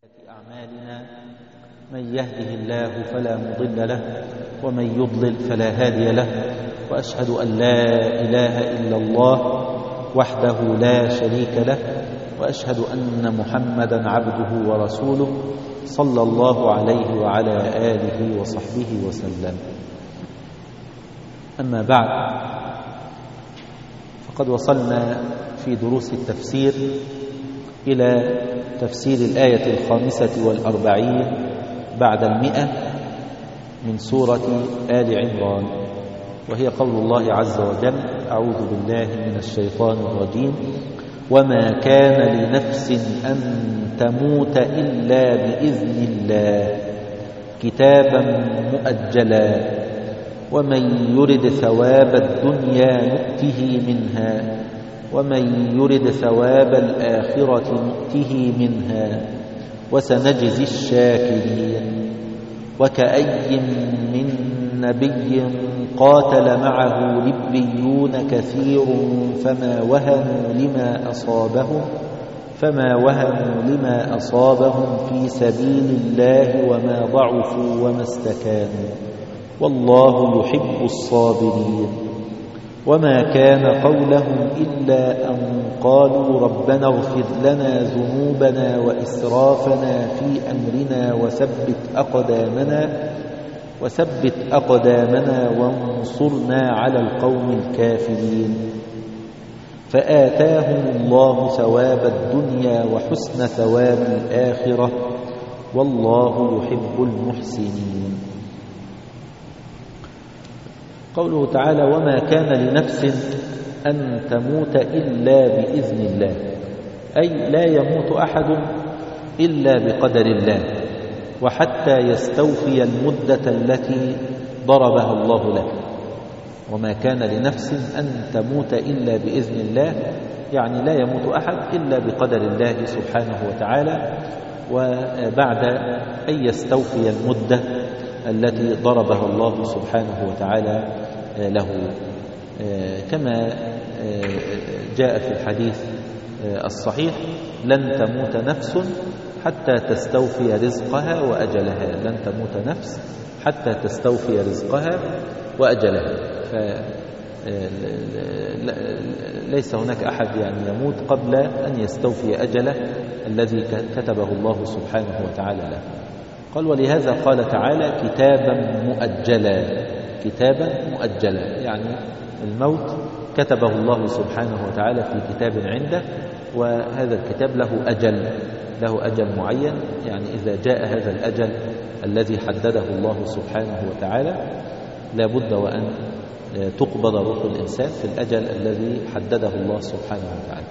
أعمالنا من يهده الله فلا مضل له ومن يضلل فلا هادي له، وأشهد أن لا إله إلا الله وحده لا شريك له، وأشهد أن محمدا عبده ورسوله صلى الله عليه وعلى آله وصحبه وسلم. أما بعد، فقد وصلنا في دروس التفسير إلى تفسير الآية 45 بعد 100 من سورة آل عمران، وهي قول الله عز وجل: أعوذ بالله من الشيطان الرجيم: وما كان لنفس أن تموت إلا بإذن الله كتابا مؤجلا ومن يرد ثواب الدنيا نؤته منها ومن يرد ثواب الآخرة نؤته منها وسنجزي الشاكرين. وكأي من نبي قاتل معه ربيون كثير فما وهنوا لما أصابهم في سبيل الله وما ضعفوا وما استكانوا والله يحب الصابرين. وما كان قولهم إلا أن قالوا ربنا اغفر لنا ذنوبنا وإسرافنا في أمرنا وثبت أقدامنا وانصرنا على القوم الكافرين. فآتاهم الله ثواب الدنيا وحسن ثواب الآخرة والله يحب المحسنين. قوله تعالى: وما كان لنفس أن تموت إلا بإذن الله، أي لا يموت أحد إلا بقدر الله، وحتى يستوفي المدة التي ضربها الله له. وما كان لنفس أن تموت إلا بإذن الله، يعني لا يموت أحد إلا بقدر الله سبحانه وتعالى، وبعد أن يستوفي المدة التي ضربها الله سبحانه وتعالى له، كما جاء في الحديث الصحيح: لن تموت نفس حتى تستوفي رزقها وأجلها. لن تموت نفس حتى تستوفي رزقها وأجلها. ليس هناك أحد يموت قبل أن يستوفي أجله الذي كتبه الله سبحانه وتعالى له. قال: ولهذا قال تعالى: كتابا مؤجلا، يعني الموت كتبه الله سبحانه وتعالى في كتاب عنده، وهذا الكتاب له أجل معين. يعني إذا جاء هذا الأجل الذي حدده الله سبحانه وتعالى، لا بد وأن تقبض روح الإنسان في الأجل الذي حدده الله سبحانه وتعالى.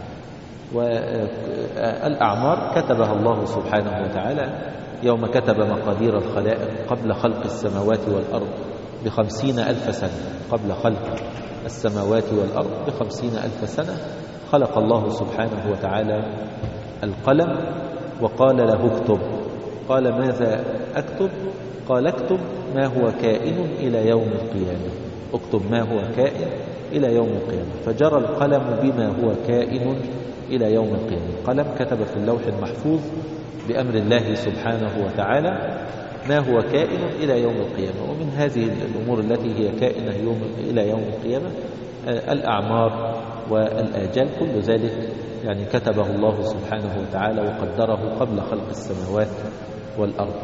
والأعمار كتبها الله سبحانه وتعالى يوم كتب مقادير الخلائق قبل خلق السماوات والأرض ب50,000 سنة. قبل خلق السماوات والأرض ب50,000 سنة خلق الله سبحانه وتعالى القلم وقال له: اكتب. قال: ماذا أكتب؟ قال: اكتب ما هو كائن إلى يوم القيامة. اكتب ما هو كائن إلى يوم القيامة. فجرى القلم بما هو كائن إلى يوم القيامة. القلم كتب في اللوح المحفوظ بأمر الله سبحانه وتعالى ما هو كائن إلى يوم القيامة. ومن هذه الأمور التي هي كائنة إلى يوم القيامة الأعمار والآجال، كل ذلك يعني كتبه الله سبحانه وتعالى وقدره قبل خلق السماوات والأرض.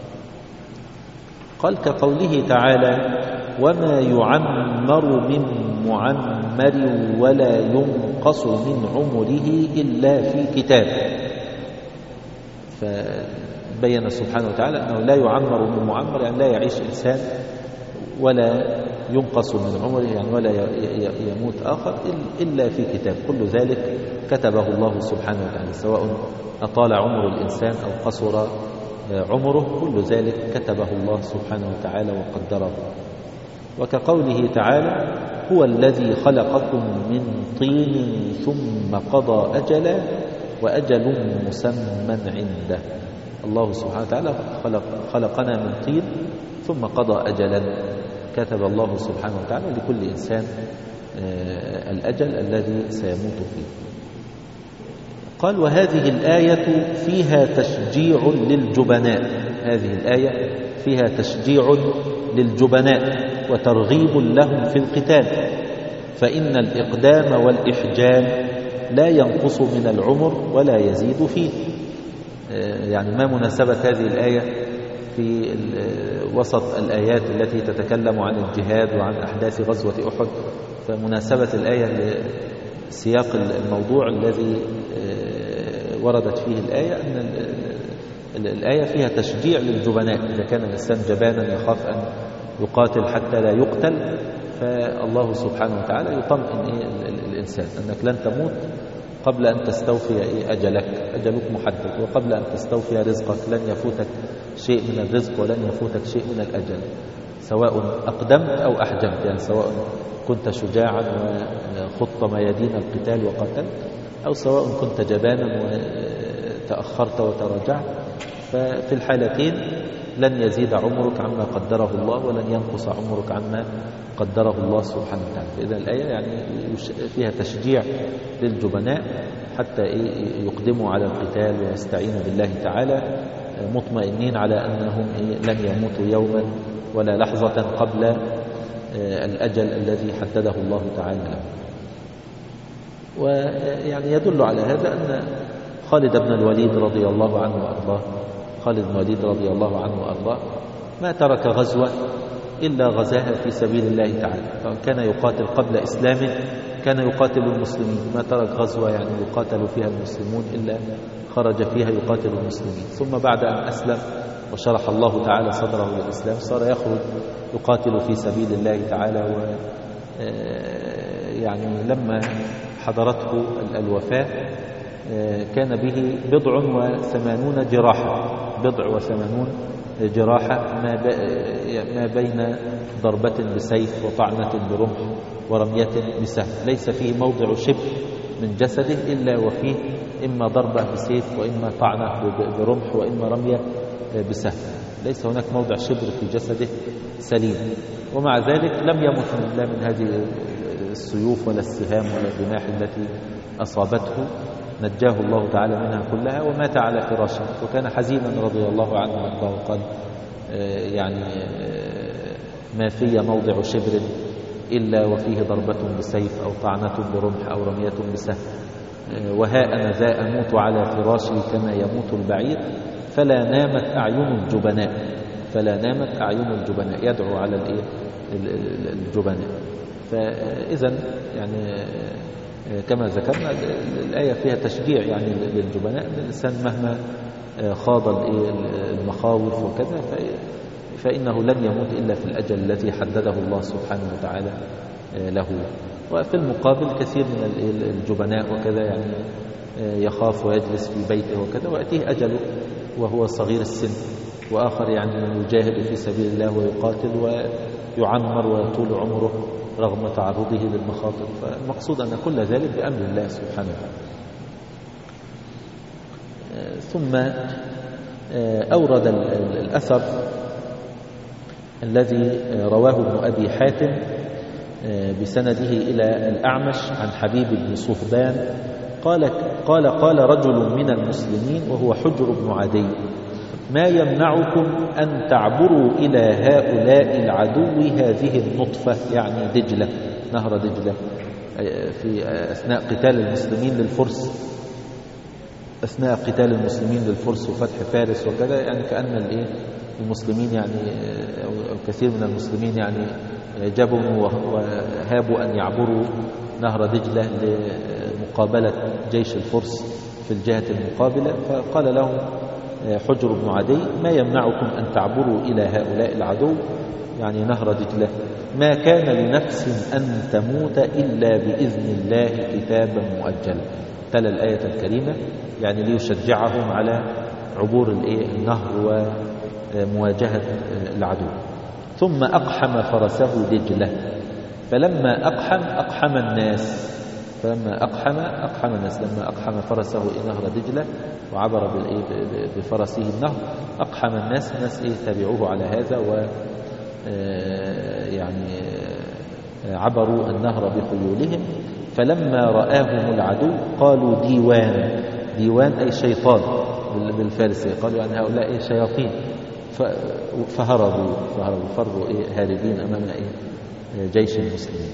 قال: كقوله تعالى: وما يعمر من معمر ولا ينقص من عمره إلا في كتاب. فبين سبحانه وتعالى أنه لا يعمر من معمر، يعني لا يعيش إنسان، ولا ينقص من عمره، يعني ولا يموت آخر إلا في كتاب. كل ذلك كتبه الله سبحانه وتعالى، سواء أطال عمر الإنسان أو قصر عمره، كل ذلك كتبه الله سبحانه وتعالى وقدره. وكقوله تعالى: هو الذي خلقكم من طين ثم قضى أجلا وأجل مسمى عنده. الله سبحانه وتعالى خلقنا من طين ثم قضى أجلا، كتب الله سبحانه وتعالى لكل إنسان الأجل الذي سيموت فيه. قال وهذه الآية فيها تشجيع للجبناء. هذه الآية فيها تشجيع للجبناء وترغيب لهم في القتال، فإن الإقدام والإحجام لا ينقص من العمر ولا يزيد فيه. يعني ما مناسبة هذه الآية في وسط الآيات التي تتكلم عن الجهاد وعن أحداث غزوة أحد؟ فمناسبة الآية لسياق الموضوع الذي وردت فيه الآية أن الآية فيها تشجيع للجبناء. إذا كان الإنسان جبانا يخاف أن يقاتل حتى لا يقتل، فالله سبحانه وتعالى يطمئن الإنسان أنك لن تموت قبل أن تستوفي أجلك محدد، وقبل أن تستوفي رزقك لن يفوتك شيء من الرزق ولن يفوتك شيء من الأجل، سواء أقدمت أو أحجمت، يعني سواء كنت شجاعا وخضت ميادين القتال وقتلت، أو سواء كنت جبانا وتأخرت وتراجعت، ففي الحالتين لن يزيد عمرك عما قدره الله ولن ينقص عمرك عما قدره الله سبحانه وتعالى. إذا الآية يعني فيها تشجيع للجبناء حتى يقدموا على القتال ويستعينوا بالله تعالى مطمئنين على أنهم لن يموتوا يوما ولا لحظة قبل الأجل الذي حدده الله تعالى لهم. ويعني يدل على هذا أن خالد بن الوليد رضي الله عنه وأرضاه ما ترك غزوة إلا غزاها في سبيل الله تعالى. كان يقاتل قبل إسلامه، كان يقاتل المسلمين، ما ترك غزوة يعني يقاتل فيها المسلمون إلا خرج فيها يقاتل المسلمين. ثم بعد أن أسلم وشرح الله تعالى صدره للإسلام صار يخرج يقاتل في سبيل الله تعالى. يعني لما حضرته الوفاة كان به 80 جراحة ما بين ضربة بسيف وطعنة برمح ورمية بسهم، ليس فيه موضع شبر من جسده إلا وفيه إما ضربة بسيف وإما طعنة برمح وإما رمية بسهم، ليس هناك موضع شبر في جسده سليم. ومع ذلك لم يمت لا من هذه السيوف ولا السهام ولا الرماح التي أصابته، نجاه الله تعالى منها كلها ومات على فراشه. وكان حزينا رضي الله عنه وارضاه، قال يعني ما في موضع شبر إلا وفيه ضربة بسيف أو طعنة برمح أو رمية بسهم، وها أنا ذا أموت على فراشي كما يموت البعير، فلا نامت أعين الجبناء يدعو على الجبناء. فإذا يعني كما ذكرنا الآية فيها تشجيع يعني للجبناء، الإنسان مهما خاض المخاوف وكذا فإنه لن يموت إلا في الأجل الذي حدده الله سبحانه وتعالى له. وفي المقابل كثير من الجبناء وكذا يعني يخاف ويجلس في بيته وكذا ويأتيه أجله وهو صغير السن، وآخر يعني يجاهد في سبيل الله ويقاتل ويعمر ويطول عمره رغم تعرضه للمخاطر. فالمقصود أن كل ذلك بأمر الله سبحانه وتعالى. ثم أورد الأثر الذي رواه ابن أبي حاتم بسنده إلى الأعمش عن حبيب بن صهبان قال رجل من المسلمين وهو حجر بن عدي: ما يمنعكم أن تعبروا إلى هؤلاء العدو هذه النطفة، يعني دجلة، نهر دجلة، في أثناء قتال المسلمين للفرس وفتح فارس وكذا، يعني كأن المسلمين يعني أو كثير من المسلمين يعني جبنوا وهابوا أن يعبروا نهر دجلة لمقابلة جيش الفرس في الجهة المقابلة. فقال لهم حجر بن عدي: ما يمنعكم أن تعبروا إلى هؤلاء العدو، يعني نهر دجلة، ما كان لنفس أن تموت إلا بإذن الله كتابا مؤجلا. تلا الآية الكريمة يعني ليشجعهم على عبور النهر ومواجهة العدو. ثم أقحم فرسه دجلة، فلما أقحم الناس، لما أقحم فرسه نهر دجلة وعبر بفرسه النهر، أقحم الناس تبعوه على هذا يعني عبروا النهر بخيولهم. فلما رآهم العدو قالوا ديوان، ديوان أي شيطان بالفارسية، قالوا يعني هؤلاء شياطين، فهربوا فروا هاربين أمام جيش المسلمين.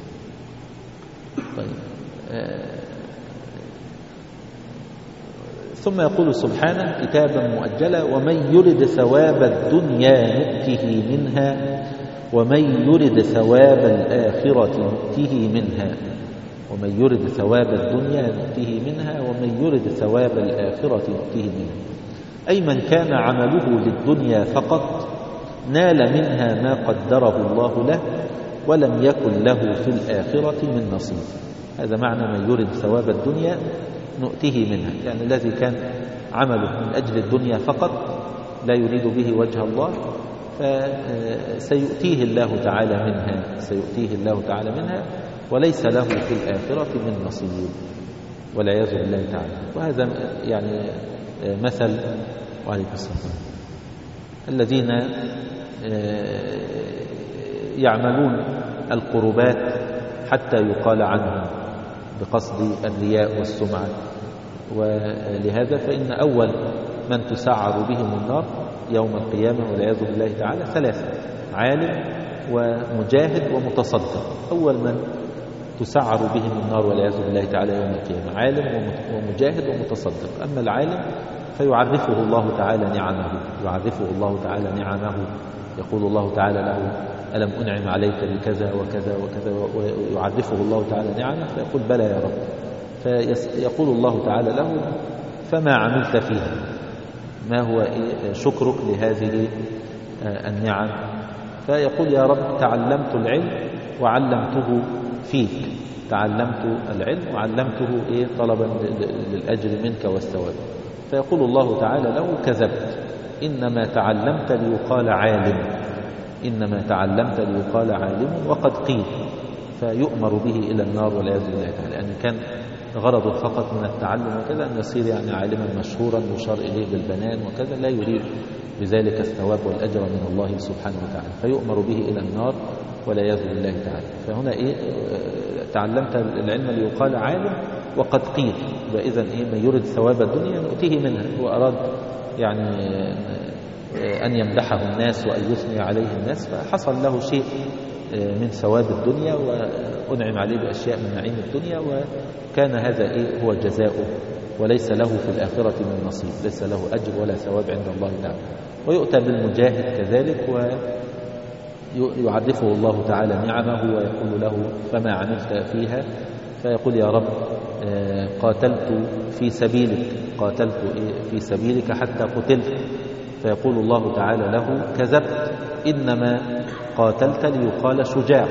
طيب ثم يقول سبحانه كتابا مؤجلا ومن يرد ثواب الدنيا نؤته منها ومن يرد ثواب الآخرة نؤته منها. ومن يرد ثواب الدنيا نؤته منها ومن يرد ثواب الآخرة نؤته منها، أي من كان عمله للدنيا فقط نال منها ما قدره الله له ولم يكن له في الآخرة من نصيب. هذا معنى من يرد ثواب الدنيا نؤته منها، يعني الذي كان عمله من أجل الدنيا فقط لا يريد به وجه الله فسيؤتيه الله تعالى منها وليس له في الآخرة من نصيب والعياذ بالله تعالى. وهذا يعني مثل وعليكم السلام الذين يعملون القربات حتى يقال عنهم بقصد الرياء والسمعة، ولهذا فإن أول من تسعر بهم النار يوم القيامة والعياذ بالله تعالى ثلاثة: عالم ومجاهد ومتصدق. أول من تسعر بهم النار والعياذ بالله تعالى يوم القيامة عالم ومجاهد ومتصدق. أما العالم فيعرفه الله تعالى نعمه، يقول الله تعالى له ألم أنعم عليك بكذا وكذا وكذا، ويعرفه الله تعالى نعمه فيقول بلى يا رب، فيقول الله تعالى له فما عملت فيها، ما هو شكرك لهذه النعم؟ فيقول يا رب تعلمت العلم وعلمته فيك، تعلمت العلم وعلمته طلبا للأجر منك والثواب. فيقول الله تعالى له كذبت، إنما تعلمت ليقال عالم وقد قيل، فيؤمر به إلى النار والعياذ بالله تعالى، لأن كان غرضه فقط من التعلم وكذا أن يصير يعني عالما مشهورا يشار إليه بالبنان وكذا، لا يريد بذلك الثواب والأجر من الله سبحانه وتعالى، فيؤمر به إلى النار والعياذ بالله تعالى. فهنا تعلمت العلم ليقال عالم وقد قيل، وإذا من يرد ثواب الدنيا نؤتيه منها. هو أراد يعني أن يمدحه الناس وأن يثني عليه الناس، فحصل له شيء من ثواب الدنيا وأنعم عليه بأشياء من نعيم الدنيا، وكان هذا هو جزاؤه، وليس له في الآخرة من نصيب، ليس له أجر ولا ثواب عند الله تعالى. ويؤتى بالمجاهد كذلك ويعرفه الله تعالى نعمه ويقول له فما عملت فيها؟ فيقول يا رب قاتلت في سبيلك حتى قتلت. فيقول الله تعالى له كذبت، إنما قاتلت ليقال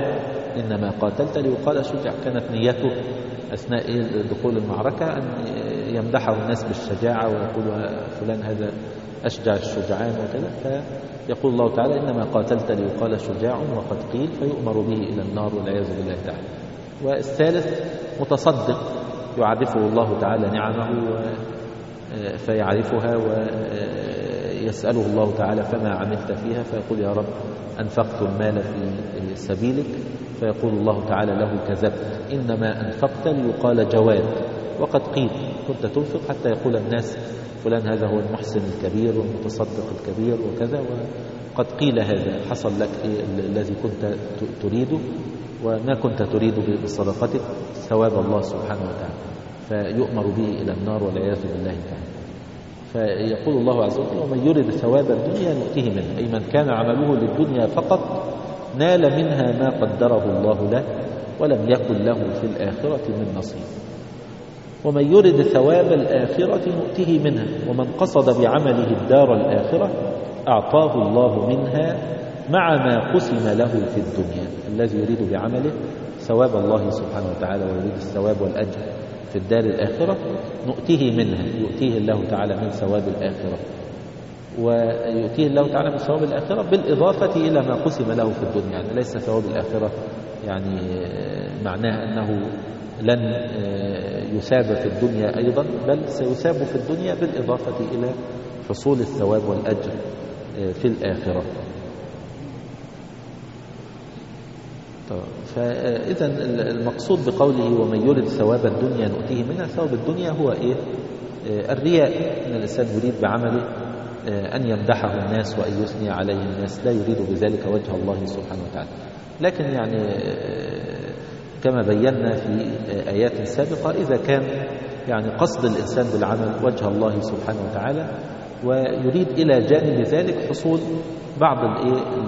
شجاع. كانت نيته أثناء دخول المعركة أن يمدحه الناس بالشجاعة ويقول فلان هذا أشجع الشجعان وكذا، فيقول الله تعالى إنما قاتلت ليقال شجاع وقد قيل، فيؤمر به إلى النار والعياذ بالله تعالى. والثالث متصدق، يعرفه الله تعالى نعمه فيعرفها ويسأله الله تعالى فما عملت فيها؟ فيقول يا رب أنفقت المال في سبيلك. فيقول الله تعالى له كذبت، إنما أنفقت ليقال جواد وقد قيل، كنت تنفق حتى يقول الناس فلان هذا هو المحسن الكبير والمتصدق الكبير وكذا، وقد قيل هذا حصل لك الذي كنت تريده، وما كنت تريد بصدقتك ثواب الله سبحانه وتعالى، فيؤمر به إلى النار والعياذ بالله تعالى. فيقول الله عز وجل ومن يرد ثواب الدنيا نؤته منها، أي من كان عمله للدنيا فقط نال منها ما قدره الله له ولم يكن له في الآخرة من نصيب. ومن يرد ثواب الآخرة نؤته منها، ومن قصد بعمله الدار الآخرة أعطاه الله منها مع ما قسم له في الدنيا. الذي يريد بعمله ثواب الله سبحانه وتعالى ويريد الثواب والأجر في الدار الآخرة نؤتيه منها، يؤتيه الله تعالى من ثواب الآخرة، ويؤتيه الله تعالى من ثواب الآخرة بالإضافة إلى ما قسم له في الدنيا. يعني ليس ثواب الآخرة يعني معناه أنه لن يثاب في الدنيا أيضا، بل سيثاب في الدنيا بالإضافة إلى حصول الثواب والأجر في الآخرة. فإذا المقصود بقوله ومن يرد ثواب الدنيا نؤتيه منها، ثواب الدنيا هو الرياء، أن الإنسان يريد بعمله أن يمدحه الناس وأن يثني عليه الناس، لا يريد بذلك وجه الله سبحانه وتعالى. لكن يعني كما بينا في آيات سابقة، إذا كان يعني قصد الإنسان بالعمل وجه الله سبحانه وتعالى، ويريد إلى جانب ذلك حصول بعض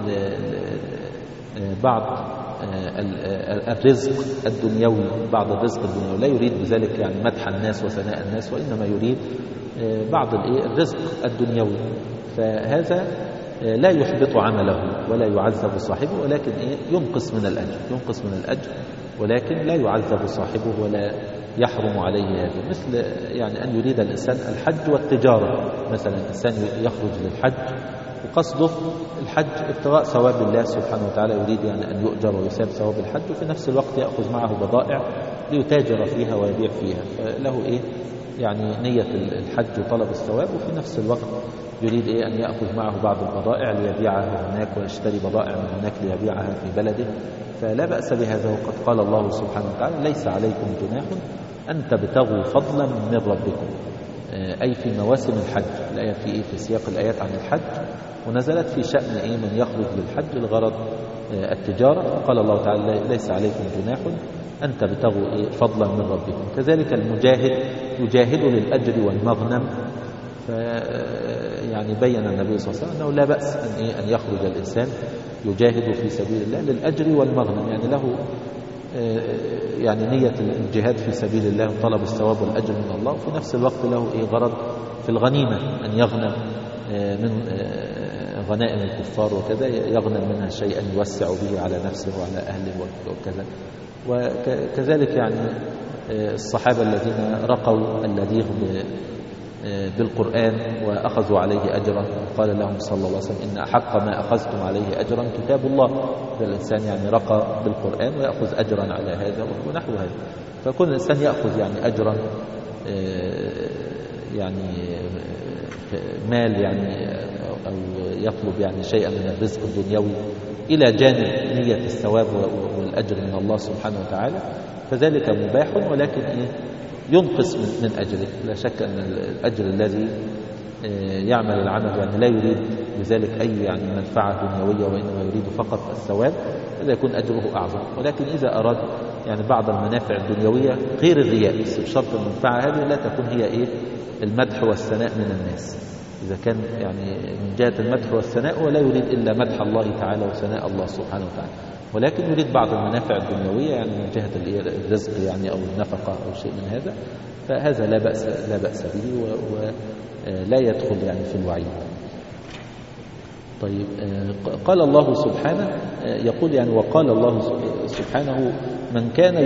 الرزق الدنيوي، بعض الرزق الدنيوي، لا يريد بذلك يعني مدح الناس وثناء الناس، وإنما يريد بعض الرزق الدنيوي، فهذا لا يحبط عمله ولا يعذب صاحبه، ولكن ينقص من الأجر، ولكن لا يعذب صاحبه ولا يحرم عليه هذا. مثل يعني أن يريد الإنسان الحج والتجارة، مثلا الإنسان يخرج للحج وقصده الحج ابتغاء ثواب الله سبحانه وتعالى، يريد يعني أن يؤجر ويثاب ثواب الحج، وفي نفس الوقت يأخذ معه بضائع ليتاجر فيها ويبيع فيها، فله يعني نية الحج وطلب الثواب، وفي نفس الوقت يريد أن يأخذ معه بعض البضائع ليبيعها هناك، ويشتري بضائع من هناك ليبيعها في بلده، فلا بأس بهذا. وقد قال الله سبحانه وتعالى: ليس عليكم جناح أن تبتغوا فضلا من ربكم، أي في مواسم الحج. الآية في سياق الآيات عن الحج، ونزلت في شأن من يخرج للحج لغرض التجارة. قال الله تعالى: ليس عليكم جناح أن تبتغوا فضلا من ربكم. كذلك المجاهد يجاهد للأجر والمغنم، يعني بين النبي صلى الله عليه وسلم أنه لا بأس أن يخرج الإنسان يجاهد في سبيل الله للأجر والمغنم، يعني له يعني نية الجهاد في سبيل الله وطلب الثواب والأجر من الله، وفي نفس الوقت له غرض في الغنيمة، أن يغنم من غنائم الكفار وكذا، يغنم منها شيئا يوسع به على نفسه وعلى أهله وكذا. وكذلك يعني الصحابة الذين رقوا اللذيذ بالقرآن وأخذوا عليه أجرا، قال لهم صلى الله عليه وسلم: إن أحق ما أخذتم عليه أجرا كتاب الله. الإنسان يعني رقى بالقرآن ويأخذ أجرا على هذا ونحو هذا، فكل الإنسان يأخذ يعني أجرا، يعني مال يعني، أو يطلب يعني شيئا من الرزق الدنيوي إلى جانب نية الثواب والأجر من الله سبحانه وتعالى، فذلك مباح، ولكن ينقص من أجره. لا شك أن الأجر الذي يعمل العمل يعني لا يريد بذلك أي يعني منفعة دنيوية، وإنما يريد فقط الثواب، هذا يكون أجره أعظم. ولكن إذا أراد يعني بعض المنافع الدنيوية غير الرياء، بس بشرط المنفعة هذه لا تكون هي المدح والثناء من الناس. إذا كان يعني من جهة المدح والثناء ولا يريد إلا مدح الله تعالى وثناء الله سبحانه وتعالى، ولكن يريد بعض المنافع الدنيوية يعني من جهة الرزق يعني أو النفقة أو شيء من هذا، فهذا لا بأس به ولا يدخل يعني في الوعيد. طيب، قال الله سبحانه، يقول يعني: وقال الله سبحانه: من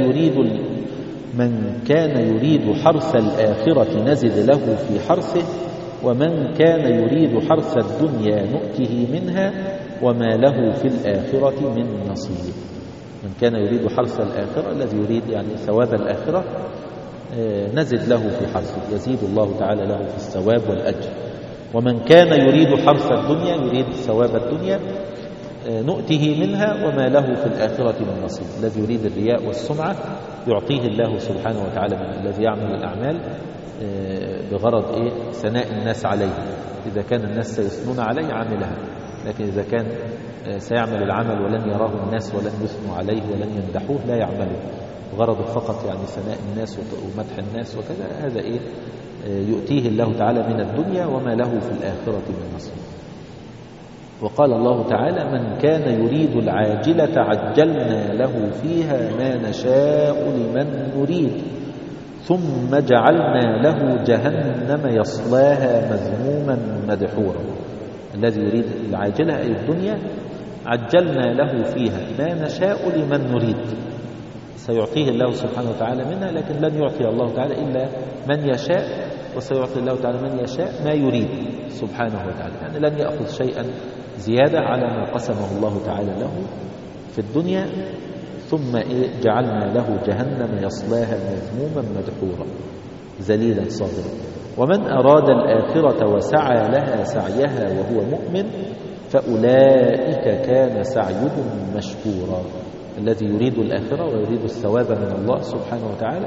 كان يريد حرث الآخرة نزد له في حرثه، ومن كان يريد حرث الدنيا نؤته منها وما له في الآخرة من نصيب. من كان يريد حرث الآخرة، الذي يريد يعني ثواب الآخرة، نزد له في حرثه، يزيد الله تعالى له في الثواب والأجر. ومن كان يريد حرث الدنيا، يريد ثواب الدنيا، نؤته منها وما له في الآخرة من نصيب. الذي يريد الرياء والسمعة يعطيه الله سبحانه وتعالى من الذي يعمل الأعمال بغرض ثناء الناس عليه. إذا كان الناس سيثنون عليه عملها، لكن إذا كان سيعمل العمل ولن يراه الناس ولن يثنوا عليه ولن يمدحوه لا يعمله، غرضه فقط يعني ثناء الناس ومدح الناس وكذا، هذا يؤتيه الله تعالى من الدنيا وما له في الآخرة من نصيب. وقال الله تعالى: من كان يريد العاجلة عجلنا له فيها ما نشاء لمن نريد ثم جعلنا له جهنم يصلاها مذموما مدحورا. الذي يريد العاجلة أي الدنيا عجلنا له فيها ما نشاء لمن نريد، سيعطيه الله سبحانه وتعالى منها، لكن لن يعطي الله تعالى إلا من يشاء، وسيعطي الله تعالى من يشاء ما يريد سبحانه وتعالى، يعني لن يأخذ شيئا زيادة على ما قسمه الله تعالى له في الدنيا. ثم جعلنا له جهنم يصلاها مذموما مدحورا ذليلا صاغرا. ومن أراد الآخرة وسعى لها سعيها وهو مؤمن فأولئك كان سعيهم مشكورا. الذي يريد الآخرة ويريد الثواب من الله سبحانه وتعالى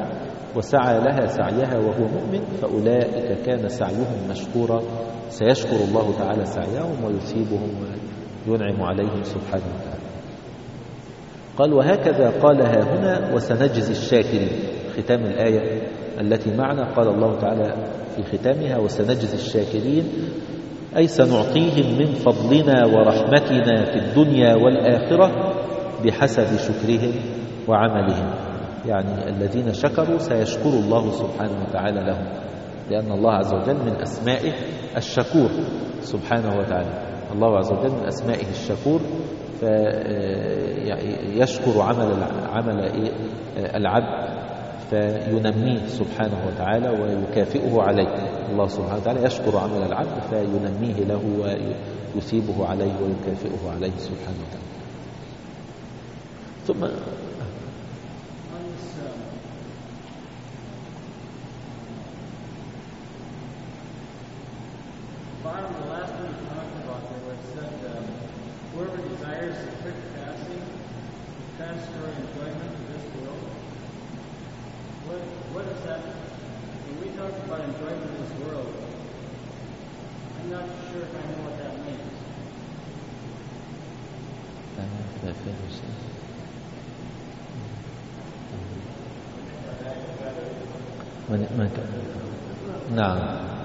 وسعى لها سعيها وهو مؤمن فأولئك كان سعيهم مشكورا سيشكر الله تعالى سعيهم ويثيبهم وينعم عليهم سبحانه وتعالى. قال وهكذا قالها هنا وسنجزي الشاكرين. ختام الآية التي معنا قال الله تعالى في ختامها وسنجزي الشاكرين، أي سنعطيهم من فضلنا ورحمتنا في الدنيا والآخرة بحسب شكرهم وعملهم. يعني الذين شكروا سيشكر الله سبحانه وتعالى لهم، لأن الله عز وجل من أسمائه الشكور سبحانه وتعالى. الله عز وجل من أسمائه الشكور، فيشكر عمل العبد فينميه سبحانه وتعالى ويكافئه عليه. الله سبحانه وتعالى يشكر عمل العبد فينميه له ويثيبه عليه ويكافئه عليه سبحانه وتعالى. ثم whoever desires the quick passing, transitory enjoyment of this world. What is that? When we talk about enjoyment of this world, I'm not sure if I know what that means. نعم.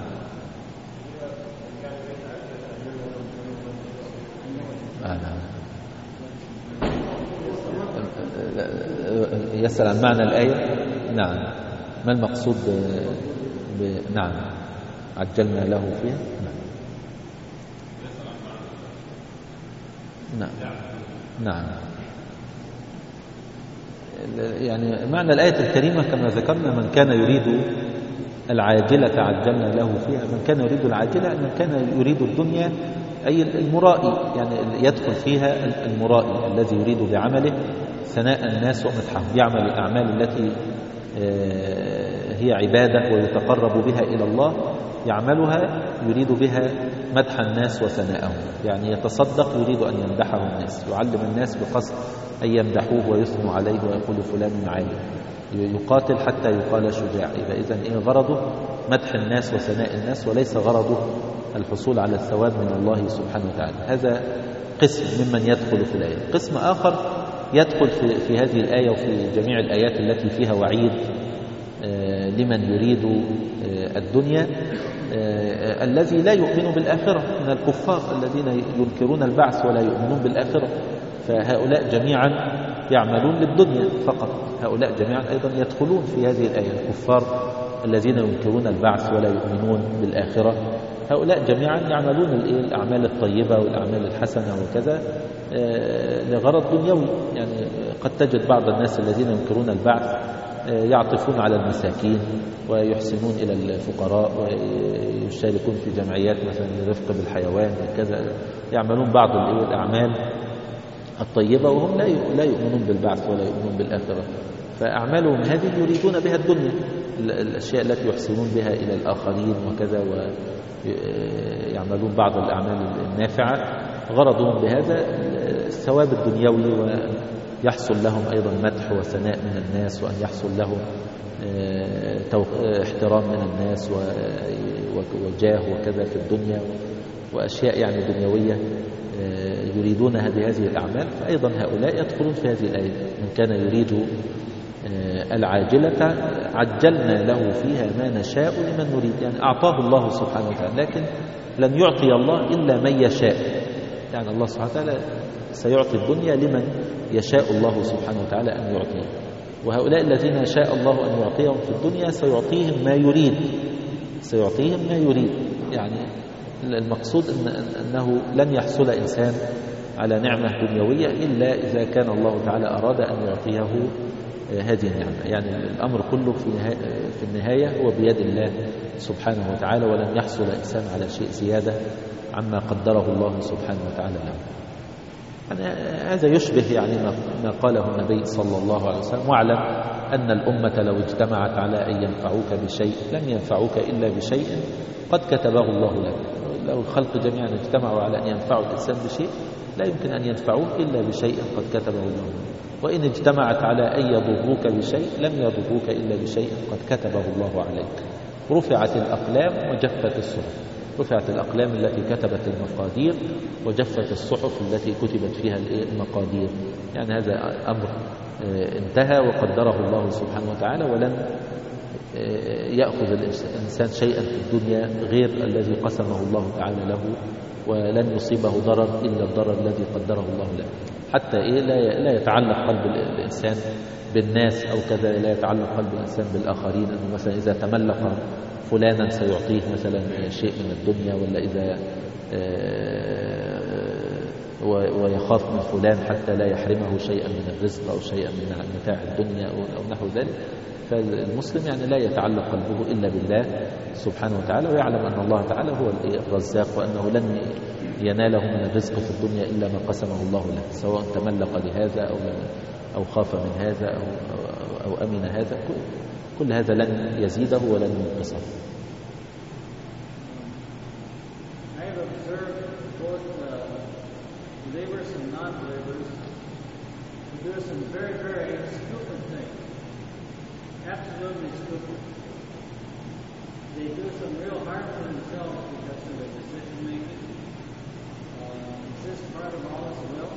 يسأل عن معنى الآية. نعم. ما المقصود نعم عجلنا له فيها. نعم. نعم. يعني معنى الآية الكريمة كما ذكرنا من كان يريد العاجلة عجلنا له فيها. من كان يريد العاجلة من كان يريد الدنيا، أي المرائي، يعني يدخل فيها المرائي الذي يريد بعمله ثناء الناس ومدحهم، يعمل الأعمال التي هي عبادة ويتقرب بها إلى الله، يعملها يريد بها مدح الناس وثناءهم. يعني يتصدق يريد أن يمدحه الناس، يعلم الناس بقصد أن يمدحوه ويثنوا عليه ويقول فلان عالم، يقاتل حتى يقال شجاع. إذن غرضه مدح الناس وثناء الناس، وليس غرضه الحصول على الثواب من الله سبحانه وتعالى. هذا قسم ممن يدخل في الآية. قسم آخر يدخل في هذه الآية وفي جميع الآيات التي فيها وعيد لمن يريد الدنيا، الذي لا يؤمن بالآخرة من الكفار الذين ينكرون البعث ولا يؤمنون بالآخرة. فهؤلاء جميعا يعملون للدنيا فقط. هؤلاء جميعا أيضا يدخلون في هذه الآية. الكفار الذين ينكرون البعث ولا يؤمنون بالآخرة، هؤلاء جميعا يعملون الأعمال الطيبة والأعمال الحسنة وكذا لغرض دنيوي. يعني قد تجد بعض الناس الذين ينكرون البعث يعطفون على المساكين ويحسنون إلى الفقراء ويشاركون في جمعيات مثلا للرفق بالحيوان وكذا، يعملون بعض الأعمال الطيبة وهم لا يؤمنون بالبعث ولا يؤمنون بالآخرة. فأعمالهم هذه يريدون بها الدنيا، الأشياء التي يحسنون بها إلى الآخرين وكذا، ويعملون بعض الأعمال النافعة، غرضهم بهذا الثواب الدنيوي، ويحصل لهم أيضا مدح وثناء من الناس، وأن يحصل لهم احترام من الناس وجاه وكذا في الدنيا، وأشياء يعني دنيوية يريدونها بهذه الأعمال. فأيضا هؤلاء يدخلون في هذه الآية. من كان يريد العاجلة عجلنا له فيها ما نشاء لمن نريد. يعني أعطاه الله سبحانه وتعالى، لكن لن يعطي الله إلا من يشاء. يعني الله سبحانه وتعالى سيعطي الدنيا لمن يشاء الله سبحانه وتعالى أن يعطيه. وهؤلاء الذين شاء الله أن يعطيهم في الدنيا سيعطيهم ما يريد، سيعطيهم ما يريد. يعني المقصود أنه لن يحصل إنسان على نعمة دنيوية إلا إذا كان الله تعالى أراد أن يعطيه هذه النعمة. يعني الأمر كله في النهاية هو بيد الله سبحانه وتعالى، ولن يحصل إنسان على شيء زيادة عما قدره الله سبحانه وتعالى له. يعني هذا يشبه يعني ما قاله النبي صلى الله عليه وسلم: واعلم أن الأمة لو اجتمعت على أن ينفعوك بشيء لم ينفعوك إلا بشيء قد كتبه الله لك. لو الخلق جميعا اجتمعوا على أن ينفعوا الإنسان بشيء لا يمكن أن ينفعوه إلا بشيء قد كتبه الله، وإن اجتمعت على أن يضروك بشيء لم يضروك إلا بشيء قد كتبه الله عليك. رفعت الأقلام وجفت الصحف، رفعت الأقلام التي كتبت المقادير وجفت الصحف التي كتبت فيها المقادير. يعني هذا أمر انتهى وقدره الله سبحانه وتعالى، ولن يأخذ الإنسان شيئا في الدنيا غير الذي قسمه الله تعالى له، ولن يصيبه ضرر إلا الضرر الذي قدره الله له. حتى لا يتعلق قلب الإنسان بالناس أو كذا، لا يتعلق قلب الإنسان بالآخرين، أنه مثلا إذا تملق فلانا سيعطيه مثلا شيء من الدنيا، ولا إذا ويخاف من فلان حتى لا يحرمه شيئا من الرزق أو شيئا من متاع الدنيا أو نحو ذلك. فالمسلم يعني لا يتعلق قلبه إلا بالله سبحانه وتعالى، ويعلم أن الله تعالى هو الرزاق، وأنه لن يناله من الرزق في الدنيا إلا ما قسمه الله له، سواء تملق لهذا أو خاف من هذا أو أمن هذا، كل هذا لن يزيده ولن ينقصه. Believers and non-believers who do some very, very stupid things, absolutely stupid. They do some real harm to themselves because of their decision making. Is this part of Allah's will?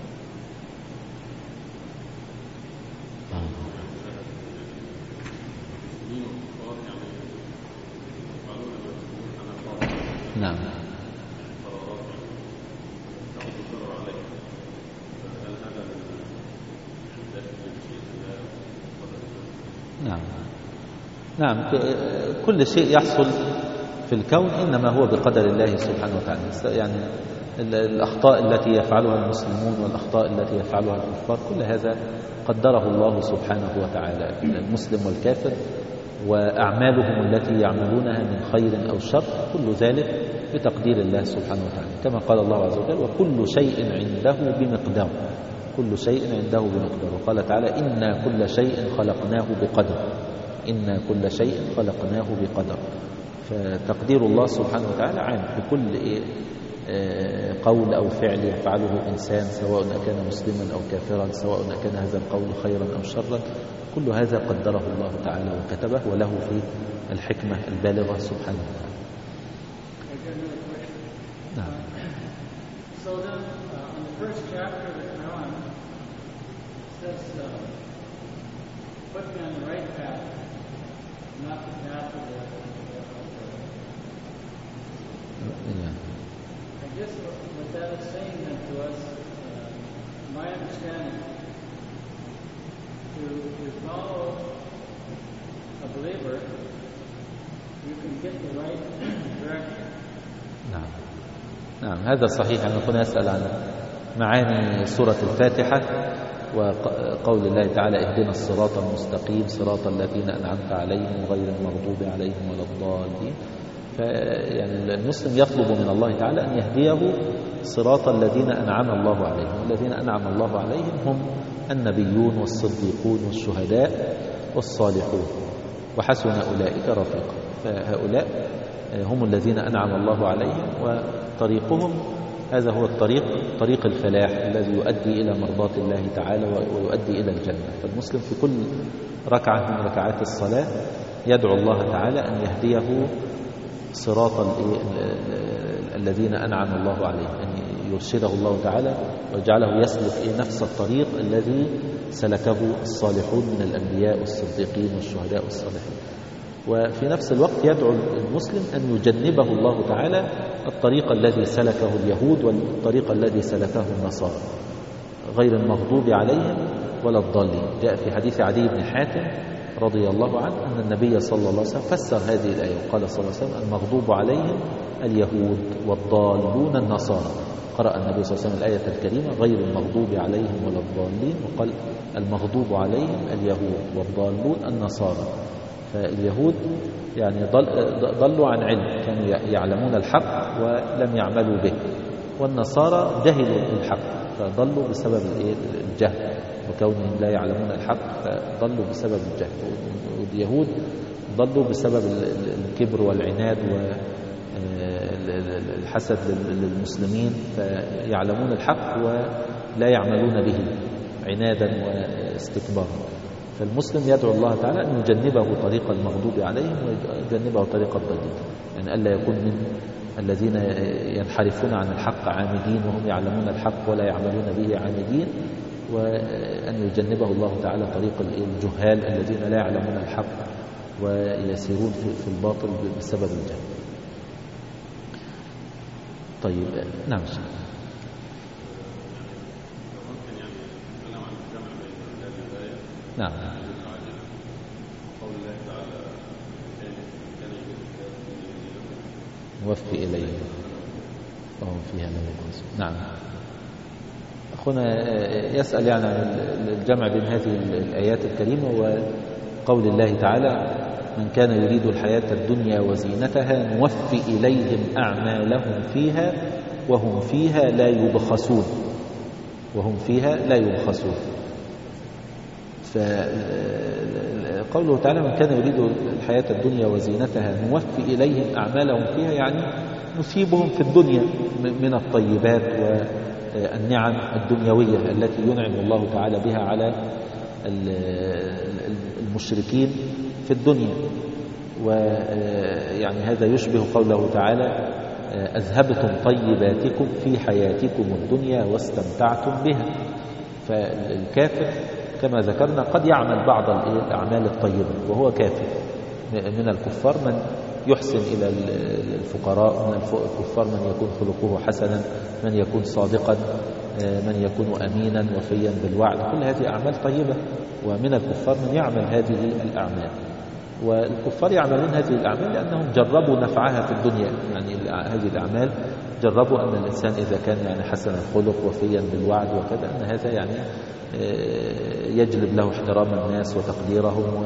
نعم. نعم، كل شيء يحصل في الكون إنما هو بقدر الله سبحانه وتعالى. يعني الأخطاء التي يفعلها المسلمون والأخطاء التي يفعلها الكفار كل هذا قدره الله سبحانه وتعالى. المسلم والكافر وأعمالهم التي يعملونها من خير أو شر كل ذلك بتقدير الله سبحانه وتعالى، كما قال الله عز وجل: وكل شيء عنده بمقدار. كل شيء عنده بمقدار. وقال تعالى: إنا كل شيء خلقناه بقدر. إنا كل شيء خلقناه بقدر. فتقدير الله سبحانه وتعالى عام بكل قول أو فعل يفعله إنسان، سواء كان مسلما أو كافرا، سواء كان هذا القول خيرا أو شرا، كل هذا قدره الله تعالى وكتبه، وله في الحكمة البالغة سبحانه وتعالى. نعم. So then, in the first chapter of the Quran, it says, put me on the right path, not the path of the I guess what that is saying then to us, my understanding, to follow a believer, you can get the right direction. نعم، هذا صحيح. أن كنا نسأل عن معاني سورة الفاتحة وقول الله تعالى: اهدنا الصراط المستقيم صراط الذين أنعمت عليهم غير المغضوب عليهم ولا الضالين. فيعني المسلم يطلب من الله تعالى أن يهديه صراط الذين أنعم الله عليهم. الذين أنعم الله عليهم هم النبيون والصديقون والشهداء والصالحون، وحسن أولئك رفيقا. فهؤلاء هم الذين أنعم الله عليهم، وطريقهم هذا هو طريق الفلاح الذي يؤدي إلى مرضاة الله تعالى ويؤدي إلى الجنة. فالمسلم في كل ركعة من ركعات الصلاة يدعو الله تعالى أن يهديه صراط الذين أنعم الله عليهم، أن يرشده الله تعالى ويجعله يسلك نفس الطريق الذي سلكه الصالحون من الأنبياء والصديقين والشهداء والصالحين. وفي نفس الوقت يدعو المسلم أن يجنبه الله تعالى الطريق الذي سلكه اليهود والطريق الذي سلكه النصارى، غير المغضوب عليهم ولا الضالين. جاء في حديث عدي بن حاتم رضي الله عنه أن النبي صلى الله عليه وسلم فسر هذه الآية وقال صلى الله عليه وسلم: المغضوب عليهم اليهود والضالون النصارى. قرأ النبي صلى الله عليه وسلم الآية الكريمة: غير المغضوب عليهم ولا الضالين، وقال: المغضوب عليهم اليهود والضالون النصارى. فاليهود يعني ضلوا عن علم، كانوا يعلمون الحق ولم يعملوا به، والنصارى جهلوا الحق فضلوا بسبب الجهل، وكونهم لا يعلمون الحق فضلوا بسبب الجهل. واليهود ضلوا بسبب الكبر والعناد الحسد للمسلمين، فيعلمون الحق ولا يعملون به عنادا واستكبارا. فالمسلم يدعو الله تعالى أن يجنبه طريق المغضوب عليهم ويجنبه طريق الضالين، يعني ألا يكون من الذين ينحرفون عن الحق عامدين وهم يعلمون الحق ولا يعملون به عامدين، وأن يجنبه الله تعالى طريق الجهال الذين لا يعلمون الحق ويسيرون في الباطل بسبب الجهل. طيب نعم. نعم. نوفي إليه وهم فيها لا يبخسون. نعم. أخونا يسأل يعني عن الجمع بين هذه الآيات الكريمة وقول الله تعالى: من كان يريد الحياة الدنيا وزينتها نوفي إليهم أعمالهم فيها وهم فيها لا يبخسون. وهم فيها لا يبخسون. فقوله تعالى: من كان يريد الحياة الدنيا وزينتها نوفي إليهم أعمالهم فيها، يعني نصيبهم في الدنيا من الطيبات والنعم الدنيوية التي ينعم الله تعالى بها على المشركين في الدنيا. ويعني هذا يشبه قوله تعالى: أذهبتم طيباتكم في حياتكم الدنيا واستمتعتم بها. فالكافر كما ذكرنا قد يعمل بعض الأعمال الطيبة وهو كافر. من الكفار من يحسن إلى الفقراء، من الكفار من يكون خلقه حسنا، من يكون صادقا، من يكون أمينا وفيا بالوعد، كل هذه أعمال طيبة. ومن الكفار من يعمل هذه الأعمال، والكفار يعملون هذه الأعمال لأنهم جربوا نفعها في الدنيا. يعني هذه الأعمال جربوا أن الإنسان إذا كان يعني حسن الخلق وفيا بالوعد وكذا، أن هذا يعني يجلب له احترام الناس وتقديرهم.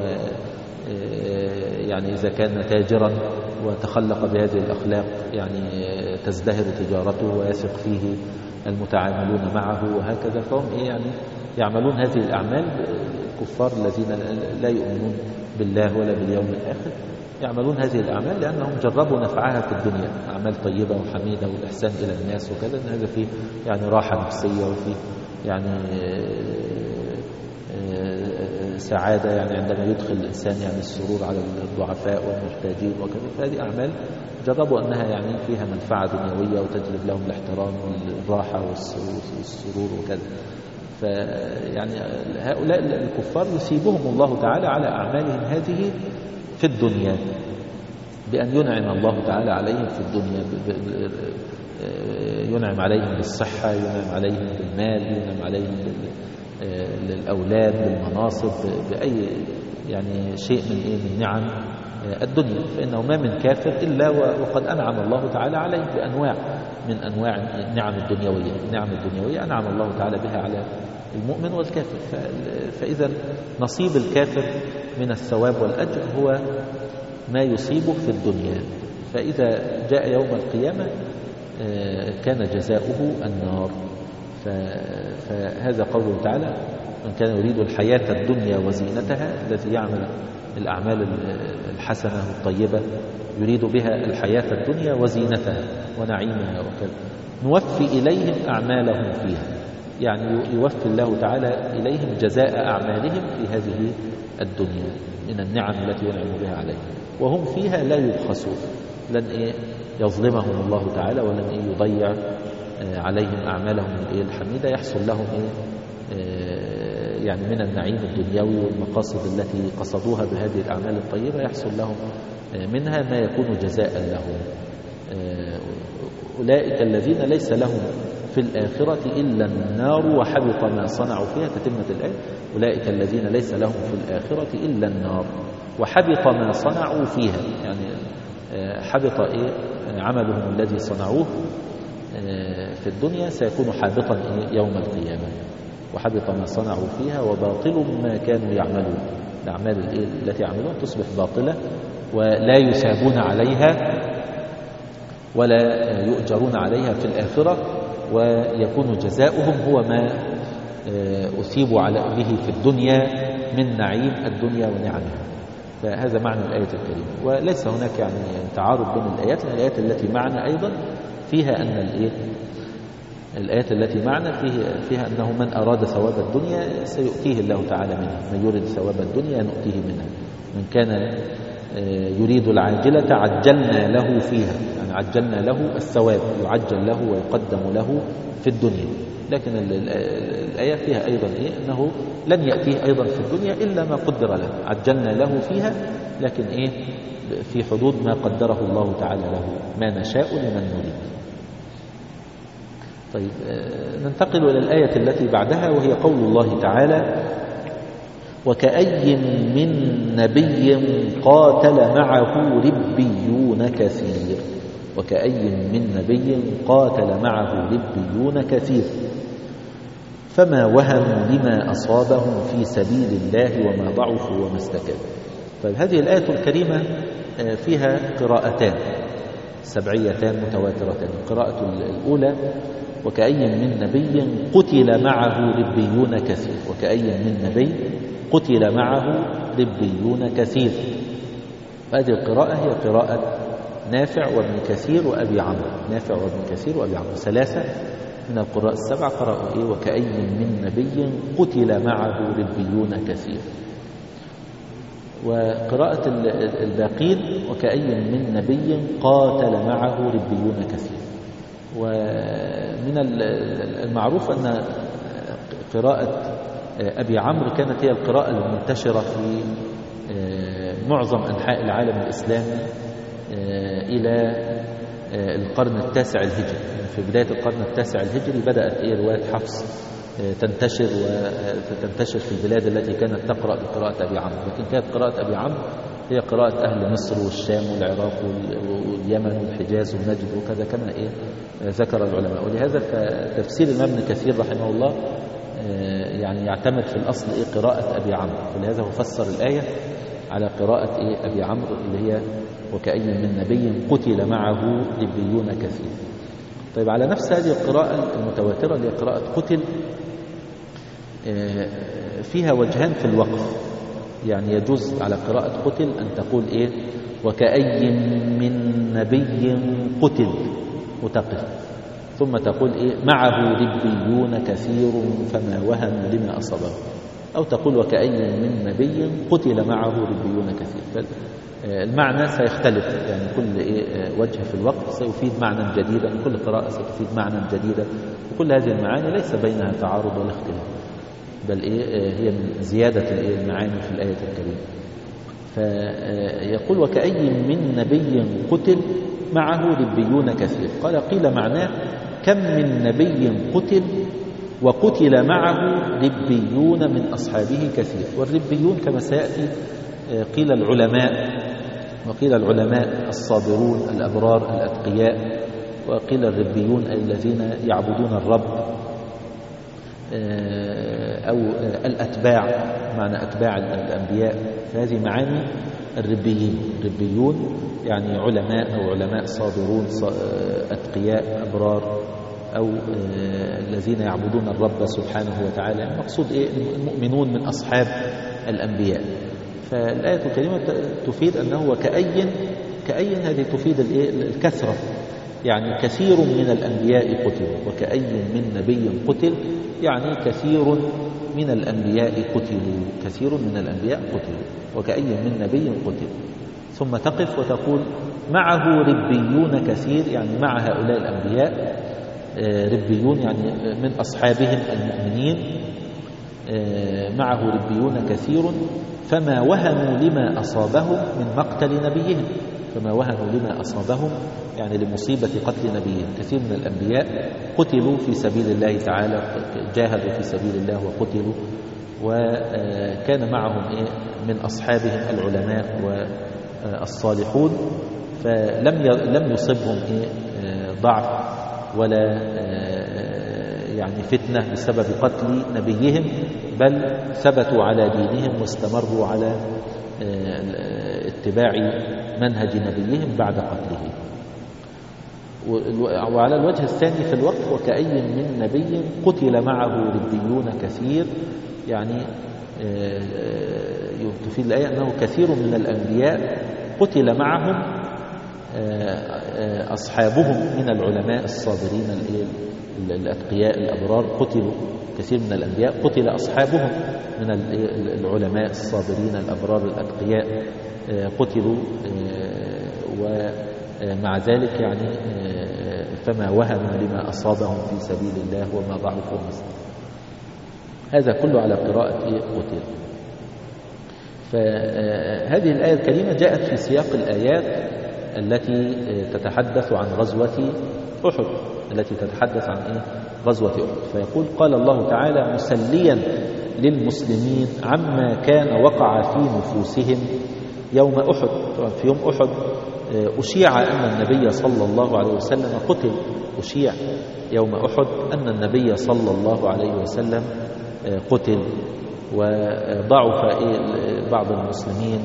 يعني إذا كان تاجرا وتخلق بهذه الأخلاق يعني تزدهر تجارته ويثق فيه المتعاملون معه وهكذا. فهم يعني يعملون هذه الأعمال. الكفار الذين لا يؤمنون بالله ولا باليوم الآخر يعملون هذه الأعمال لأنهم جربوا نفعها في الدنيا، أعمال طيبة وحميدة والإحسان إلى الناس وكذا، أن هذا فيه يعني راحة نفسية وفيه يعني سعادة، يعني عندما يدخل الإنسان يعني السرور على الضعفاء والمحتاجين وكذا. فهذه أعمال جربوا أنها يعني فيها منفعة دنيوية وتجلب لهم الاحترام والراحة والسرور وكذا. فيعني هؤلاء الكفار يثيبهم الله تعالى على أعمالهم هذه في الدنيا بأن ينعم الله تعالى عليهم في الدنيا، ينعم عليهم بالصحة، ينعم عليهم بالمال، ينعم عليهم للأولاد، بالمناصب، بأي يعني شيء من نعم الدنيا. فإنه ما من كافر إلا وقد أنعم الله تعالى عليه بأنواع من أنواع النعم الدنيوية. النعم الدنيوية أنعم الله تعالى بها على المؤمن والكافر. فإذا نصيب الكافر من الثواب والأجر هو ما يصيبه في الدنيا، فإذا جاء يوم القيامة كان جزاؤه النار. فهذا قوله تعالى: من كان يريد الحياة الدنيا وزينتها، الذي يعمل الأعمال الحسنة الطيبة يريد بها الحياة الدنيا وزينتها ونعيمها وكذا، نوفي إليهم أعمالهم فيها، يعني يوفي الله تعالى إليهم جزاء أعمالهم في هذه الدنيا من النعم التي ينعم بها عليهم، وهم فيها لا يبخسون. لن يظلمهم الله تعالى ولن يضيع عليهم أعمالهم الحميدة، يحصل لهم يعني من النعيم الدنيوي والمقاصد التي قصدوها بهذه الأعمال الطيبة، يحصل لهم منها ما يكون جزاء لهم. أولئك الذين ليس لهم في الآخرة إلا النار وحبط ما صنعوا فيها، تتمة الآية: أولئك الذين ليس لهم في الآخرة إلا النار وحبط ما صنعوا فيها. يعني حبط عملهم الذي صنعوه في الدنيا سيكون حابطا يوم القيامة، وحبط ما صنعوا فيها وباطل ما كانوا يعملون. الأعمال التي يعملون تصبح باطلة ولا يثابون عليها ولا يؤجرون عليها في الآخرة، ويكون جزاؤهم هو ما أثيبوا به في الدنيا من نعيم الدنيا ونعمها. فهذا معنى الآية الكريمة. وليس هناك يعني تعارض بين الآيات، لأن الآيات التي معنا أيضا فيها أن الآيات التي معنا فيها أنه من أراد ثواب الدنيا سيؤتيه الله تعالى منها، من يريد ثواب الدنيا نؤتيه منها، من كان يريد العاجلة عجلنا له فيها، يعني عجلنا له الثواب، يعجل له ويقدم له في الدنيا. لكن الآية فيها أيضا أنه لن يأتيه أيضا في الدنيا إلا ما قدر له، عجلنا له فيها، لكن في حدود ما قدره الله تعالى له، ما نشاء لمن نريد. طيب ننتقل إلى الآية التي بعدها، وهي قول الله تعالى: وكأي من نبي قاتل معه ربيون كثير. وكأي من نبي قاتل معه ربيون كثير فما وهنوا لما أصابهم في سبيل الله وما ضعفوا وما استكانوا. طيب هذه الآية الكريمة فيها قراءتان سبعيتان متواترتان. القراءة الأولى: وكأي من نبي قتل معه ربيون كثير. وكأي من نبي قتل معه ربيون كثير. هذه القراءة هي قراءة نافع وابن كثير وأبي عمرو. نافع وابن كثير وأبي عمرو، ثلاثة من القراء السبعة قرأوا وكأي من نبي قتل معه ربيون كثير. وقراءة الباقين: وكأي من نبي قاتل معه ربيون كثير. ومن المعروف أن قراءة أبي عمرو كانت هي القراءة المنتشرة في معظم أنحاء العالم الإسلامي إلى القرن التاسع الهجري. في بداية القرن التاسع الهجري بدأت رواية حفص تنتشر وتنتشر في البلاد التي كانت تقرأ بقراءة أبي عمرو. لكن كانت قراءة أبي عمرو هي قراءة أهل مصر والشام والعراق واليمن والحجاز والنجد وكذا كما ذكر العلماء. ولهذا فتفسير الإمام ابن كثير رحمه الله يعني يعتمد في الأصل قراءة أبي عمرو، ولهذا هو فسر الآية على قراءة أبي عمرو اللي هي وكأي من نبي قتل معه ربيون كثير. طيب على نفس هذه القراءة المتواترة اللي هي قراءة قتل فيها وجهان في الوقف. يعني يجوز على قراءة قتل أن تقول وكأي من نبي قتل وتقف، ثم تقول معه ربيون كثير فما وهنوا لما أصابه، أو تقول وكأي من نبي قتل معه ربيون كثير. المعنى سيختلف، يعني كل وجه في الوقت سيفيد معنى جديدا، كل قراءة ستفيد معنى جديدا، وكل هذه المعاني ليس بينها تعارض ولا اختلاف، بل هي من زيادة المعاني في الآية الكريمة. فيقول وكأي من نبي قتل معه ربيون كثير. قيل معناه كم من نبي قتل وقتل معه ربيون من أصحابه كثير. والربيون كما سيأتي قيل العلماء، وقيل العلماء الصابرون الأبرار الأتقياء، وقيل الربيون الذين يعبدون الرب، أو الأتباع معنى أتباع الأنبياء. فهذه معاني الربيين. الربيون يعني علماء أو علماء صابرون أتقياء أبرار، أو الذين يعبدون الرب سبحانه وتعالى. المقصود المؤمنون من أصحاب الأنبياء. فالآية الكريمة تفيد أنه وكأي هذه تفيد الكثرة، يعني كثير من الأنبياء قتلوا. وكأي من نبي قتل يعني كثير من الأنبياء قتلوا، كثير من الأنبياء قتلوا. وكأي من نبي قتل، ثم تقف وتقول معه ربيون كثير، يعني مع هؤلاء الأنبياء ربيون يعني من أصحابهم المؤمنين، معه ربيون كثير فما وهنوا لما أصابهم من مقتل نبيهم. فما وهنوا لما أصابهم يعني لمصيبة قتل نبيهم. كثير من الأنبياء قتلوا في سبيل الله تعالى، جاهدوا في سبيل الله وقتلوا، وكان معهم من أصحابهم العلماء والصالحون، فلم يصبهم ضعف ولا يعني فتنة بسبب قتل نبيهم، بل ثبتوا على دينهم واستمروا على اتباع منهج نبيهم بعد قتله. وعلى الوجه الثاني في الوقت وكأي من نبي قتل معه ربيون كثير، يعني تفيد الآية أنه كثير من الأنبياء قتل معهم أصحابهم من العلماء الصابرين الأتقياء الأبرار. قتلوا كثير من الأنبياء قتل أصحابهم من العلماء الصابرين الأبرار الأتقياء قتلوا، ومع ذلك يعني فما وهنوا لما أصابهم في سبيل الله وما ضعفوا مثلا. هذا كله على قراءة قتل. فهذه الآية الكريمة جاءت في سياق الآيات التي تتحدث عن غزوة أحد، التي تتحدث عن غزوة أحد. فيقول قال الله تعالى مسليا للمسلمين عما كان وقع في نفوسهم يوم أحد. في يوم أحد أشيع أن النبي صلى الله عليه وسلم قتل. أشيع يوم أحد أن النبي صلى الله عليه وسلم قتل، وضعف بعض المسلمين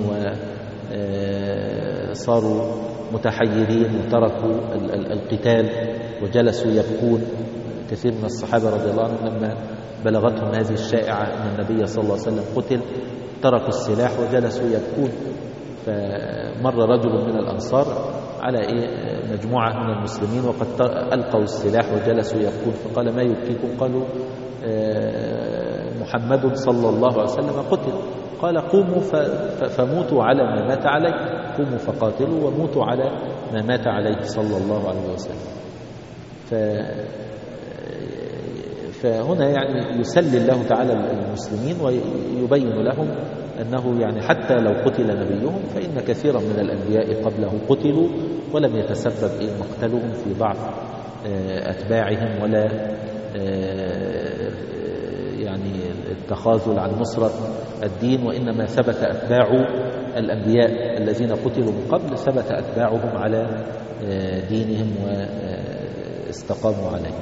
وصاروا متحيرين وتركوا القتال وجلسوا يبكون. كثير من الصحابة رضي الله عنهم لما بلغتهم هذه الشائعة أن النبي صلى الله عليه وسلم قتل تركوا السلاح وجلسوا يبكون. فمر رجل من الأنصار على مجموعة من المسلمين وقد ألقوا السلاح وجلسوا يبكون، فقال ما يبكيكم؟ قالوا محمد صلى الله عليه وسلم قتل. قال قوموا فموتوا على ما مات عليه، قوموا فقاتلوا وموتوا على ما مات عليه صلى الله عليه وسلم. فهنا يعني يسلي الله تعالى المسلمين ويبين لهم أنه يعني حتى لو قتل نبيهم فإن كثيرا من الأنبياء قبله قتلوا ولم يتسبب مقتلهم في ضعف أتباعهم ولا يعني التخاذل عن نصرة الدين، وإنما ثبت أتباع الأنبياء الذين قتلوا من قبل ثبت أتباعهم على دينهم واستقاموا عليه.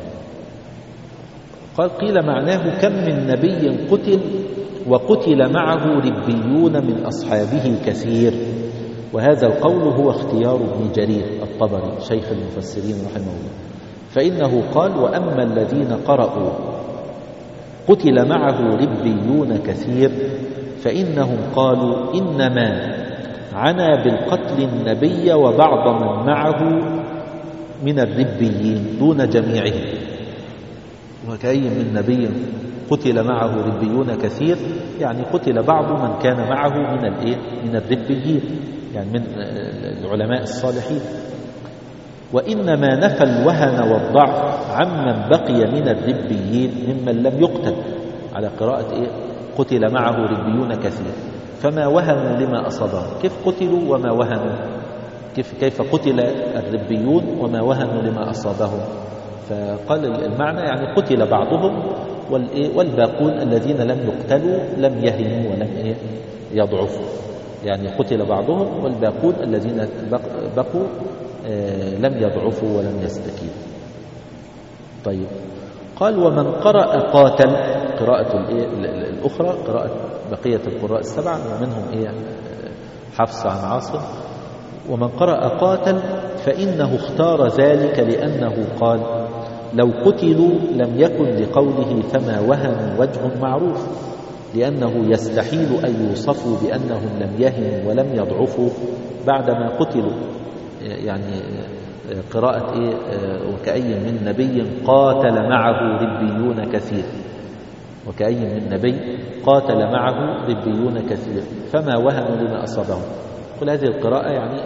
قيل معناه كم من نبي قتل وقتل معه ربيون من أصحابه كثير. وهذا القول هو اختيار ابن جرير الطبري شيخ المفسرين رحمه الله، فإنه قال وأما الذين قرأوا قتل معه ربيون كثير فإنهم قالوا إنما عنا بالقتل النبي وبعض من معه من الربيين دون جميعهم. وكأي من نبي قتل معه ربيون كثير يعني قتل بعض من كان معه من الربيين، يعني من العلماء الصالحين. وإنما نفى الوهن والضعف عمن بقي من الربيين ممن لم يقتل، على قراءة قتل معه ربيون كثير. فما وهنوا لما أصابهم، كيف قتلوا وما وهنوا، كيف قتل الربيون وما وهنوا لما أصابهم. فقال المعنى يعني قتل بعضهم والباقون الذين لم يقتلوا لم يهنوا ولم يضعفوا، يعني قتل بعضهم والباقون الذين بقوا لم يضعفوا ولم يستكينوا. طيب قال ومن قرأ قاتل، قراءة الأخرى قراءة بقية القراء السبعة ومنهم حفص عن عاصم. ومن قرأ قاتل فإنه اختار ذلك لأنه قال لو قتلوا لم يكن لقوله فما وهنوا وجه معروف، لأنه يستحيل أن يوصفوا بأنهم لم يهنوا ولم يضعفوا بعدما قتلوا. يعني قراءة وكأي من نبي قاتل معه ربيون كثير، وكأي من نبي قاتل معه ربيون كثير فما وهنوا لما أصابهم. كل هذه القراءة يعني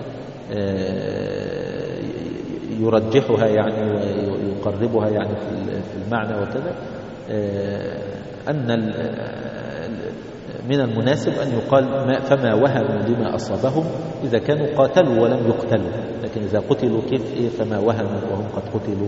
يرجحها يعني ويقربها يعني في المعنى وكذا، أن من المناسب أن يقال فما وهنوا لما أصابهم إذا كانوا قاتلوا ولم يقتلوا، لكن إذا قتلوا كيف فما وهنوا وهم قد قتلوا.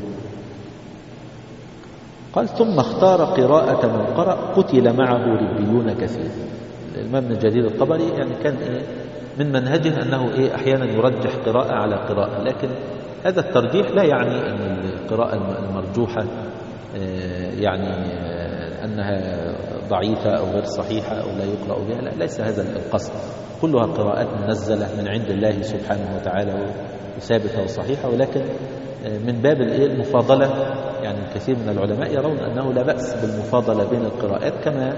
قال ثم اختار قراءة من قرأ قتل معه ربيون كثير. الإمام ابن جرير الطبري يعني كان من منهجه أنه أحيانا يرجح قراءة على قراءة، لكن هذا الترجيح لا يعني أن القراءة المرجوحة يعني أنها ضعيفة أو غير صحيحة أو لا يقرأ بها، لا، ليس هذا القصد. كلها قراءات منزلة من عند الله سبحانه وتعالى وثابتة وصحيحة، ولكن من باب المفاضلة، يعني كثير من العلماء يرون أنه لا بأس بالمفاضلة بين القراءات كما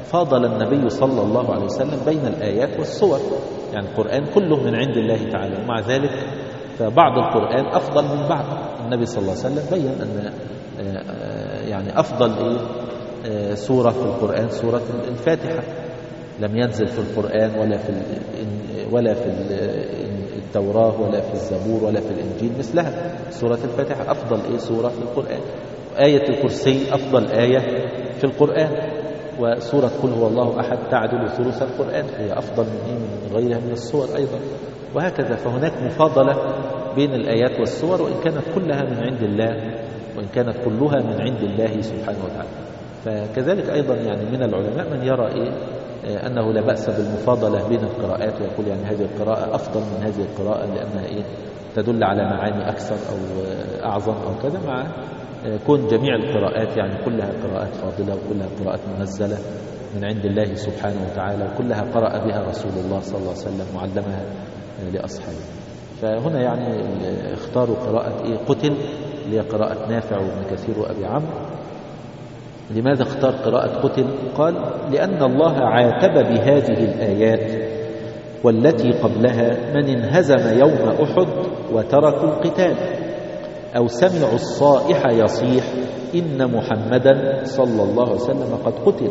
فاضل النبي صلى الله عليه وسلم بين الآيات والسور، يعني القرآن كله من عند الله تعالى، ومع ذلك فبعض القرآن أفضل من بعض. النبي صلى الله عليه وسلم بين أن يعني أفضل سورة في القرآن سورة الفاتحة، لم ينزل في القرآن ولا في التوراة ولا في الزبور ولا في الإنجيل مثلها. سورة الفاتحة أفضل سورة في القرآن. آية الكرسي أفضل آية في القرآن، وسورة قل هو الله أحد تعدل ثلث القرآن، هي أفضل من غيرها من السور أيضا، وهكذا. فهناك مفاضلة بين الآيات والسور، وإن كانت كلها من عند الله، وإن كانت كلها من عند الله سبحانه وتعالى. فكذلك أيضا يعني من العلماء من يرى أنه لا بأس بالمفاضلة بين القراءات، ويقول يعني هذه القراءة أفضل من هذه القراءة لأنها تدل على معاني أكثر أو أعظم أو كذا، مع كون جميع القراءات يعني كلها قراءات فاضلة، وكلها قراءات منزلة من عند الله سبحانه وتعالى، وكلها قرأ بها رسول الله صلى الله عليه وسلم وعلمها لأصحابه. فهنا يعني اختاروا قراءة قتل، اللي هي قراءة نافع وابن كثير وأبي عمرو. لماذا اختار قراءة قتل؟ قال لأن الله عاتب بهذه الآيات والتي قبلها من انهزم يوم أحد وتركوا القتال أو سمعوا الصائح يصيح إن محمدا صلى الله عليه وسلم قد قتل.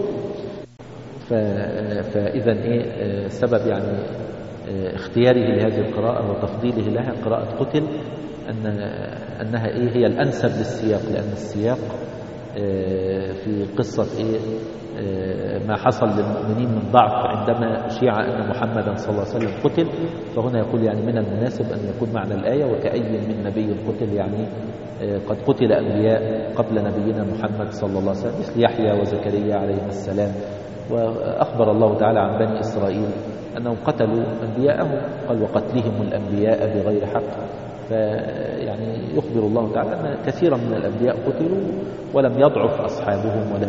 فإذا سبب يعني اختياره لهذه القراءة وتفضيله لها قراءة قتل أنها هي الأنسب للسياق، لأن السياق في قصة ما حصل للمؤمنين من ضعف عندما أشيع أن محمدا صلى الله عليه وسلم قتل. فهنا يقول يعني من المناسب أن يكون معنى الآية وكأي من نبي قتل، يعني قد قتل أنبياء قبل نبينا محمد صلى الله عليه وسلم مثل يحيى وزكريا عليهم السلام. وأخبر الله تعالى عن بني إسرائيل أنهم قتلوا أنبياءهم، قال وقتلهم الأنبياء بغير حق. فيعني يخبر الله تعالى أن كثيرا من الأنبياء قتلوا ولم يضعف أصحابهم ولم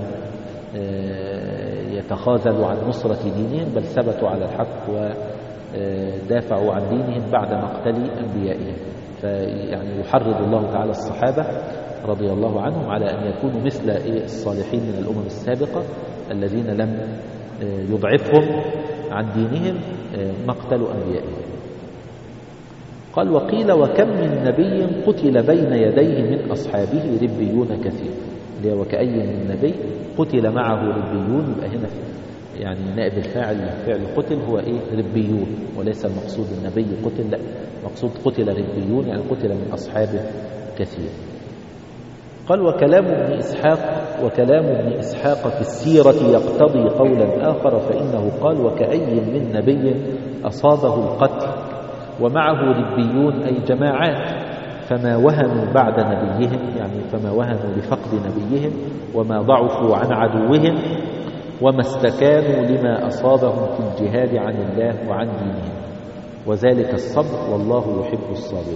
يتخاذلوا عن نصرة دينهم، بل ثبتوا على الحق ودافعوا عن دينهم بعد مقتل أنبيائهم. فيعني يحرض الله تعالى الصحابة رضي الله عنهم على أن يكونوا مثل الصالحين من الأمم السابقة الذين لم يضعفهم عن دينهم مقتل أنبيائهم. قال وقيل وكم من نبي قتل بين يديه من أصحابه ربيون كثير، اللي هو وكأي من نبي قتل معه ربيون. يبقى هنا يعني نائب الفاعل فعل قتل هو ربيون، وليس المقصود النبي قتل، لا، مقصود قتل ربيون يعني قتل من أصحابه كثير. قال وكلام ابن إسحاق في السيرة يقتضي قولا آخر، فإنه قال وكأي من نبي أصابه القتل ومعه ربيون أي جماعات، فما وهنوا بعد نبيهم، يعني فما وهنوا لفقد نبيهم، وما ضعفوا عن عدوهم، وما استكانوا لما أصابهم في الجهاد عن الله وعن دينهم، وذلك الصبر والله يحب الصابرين.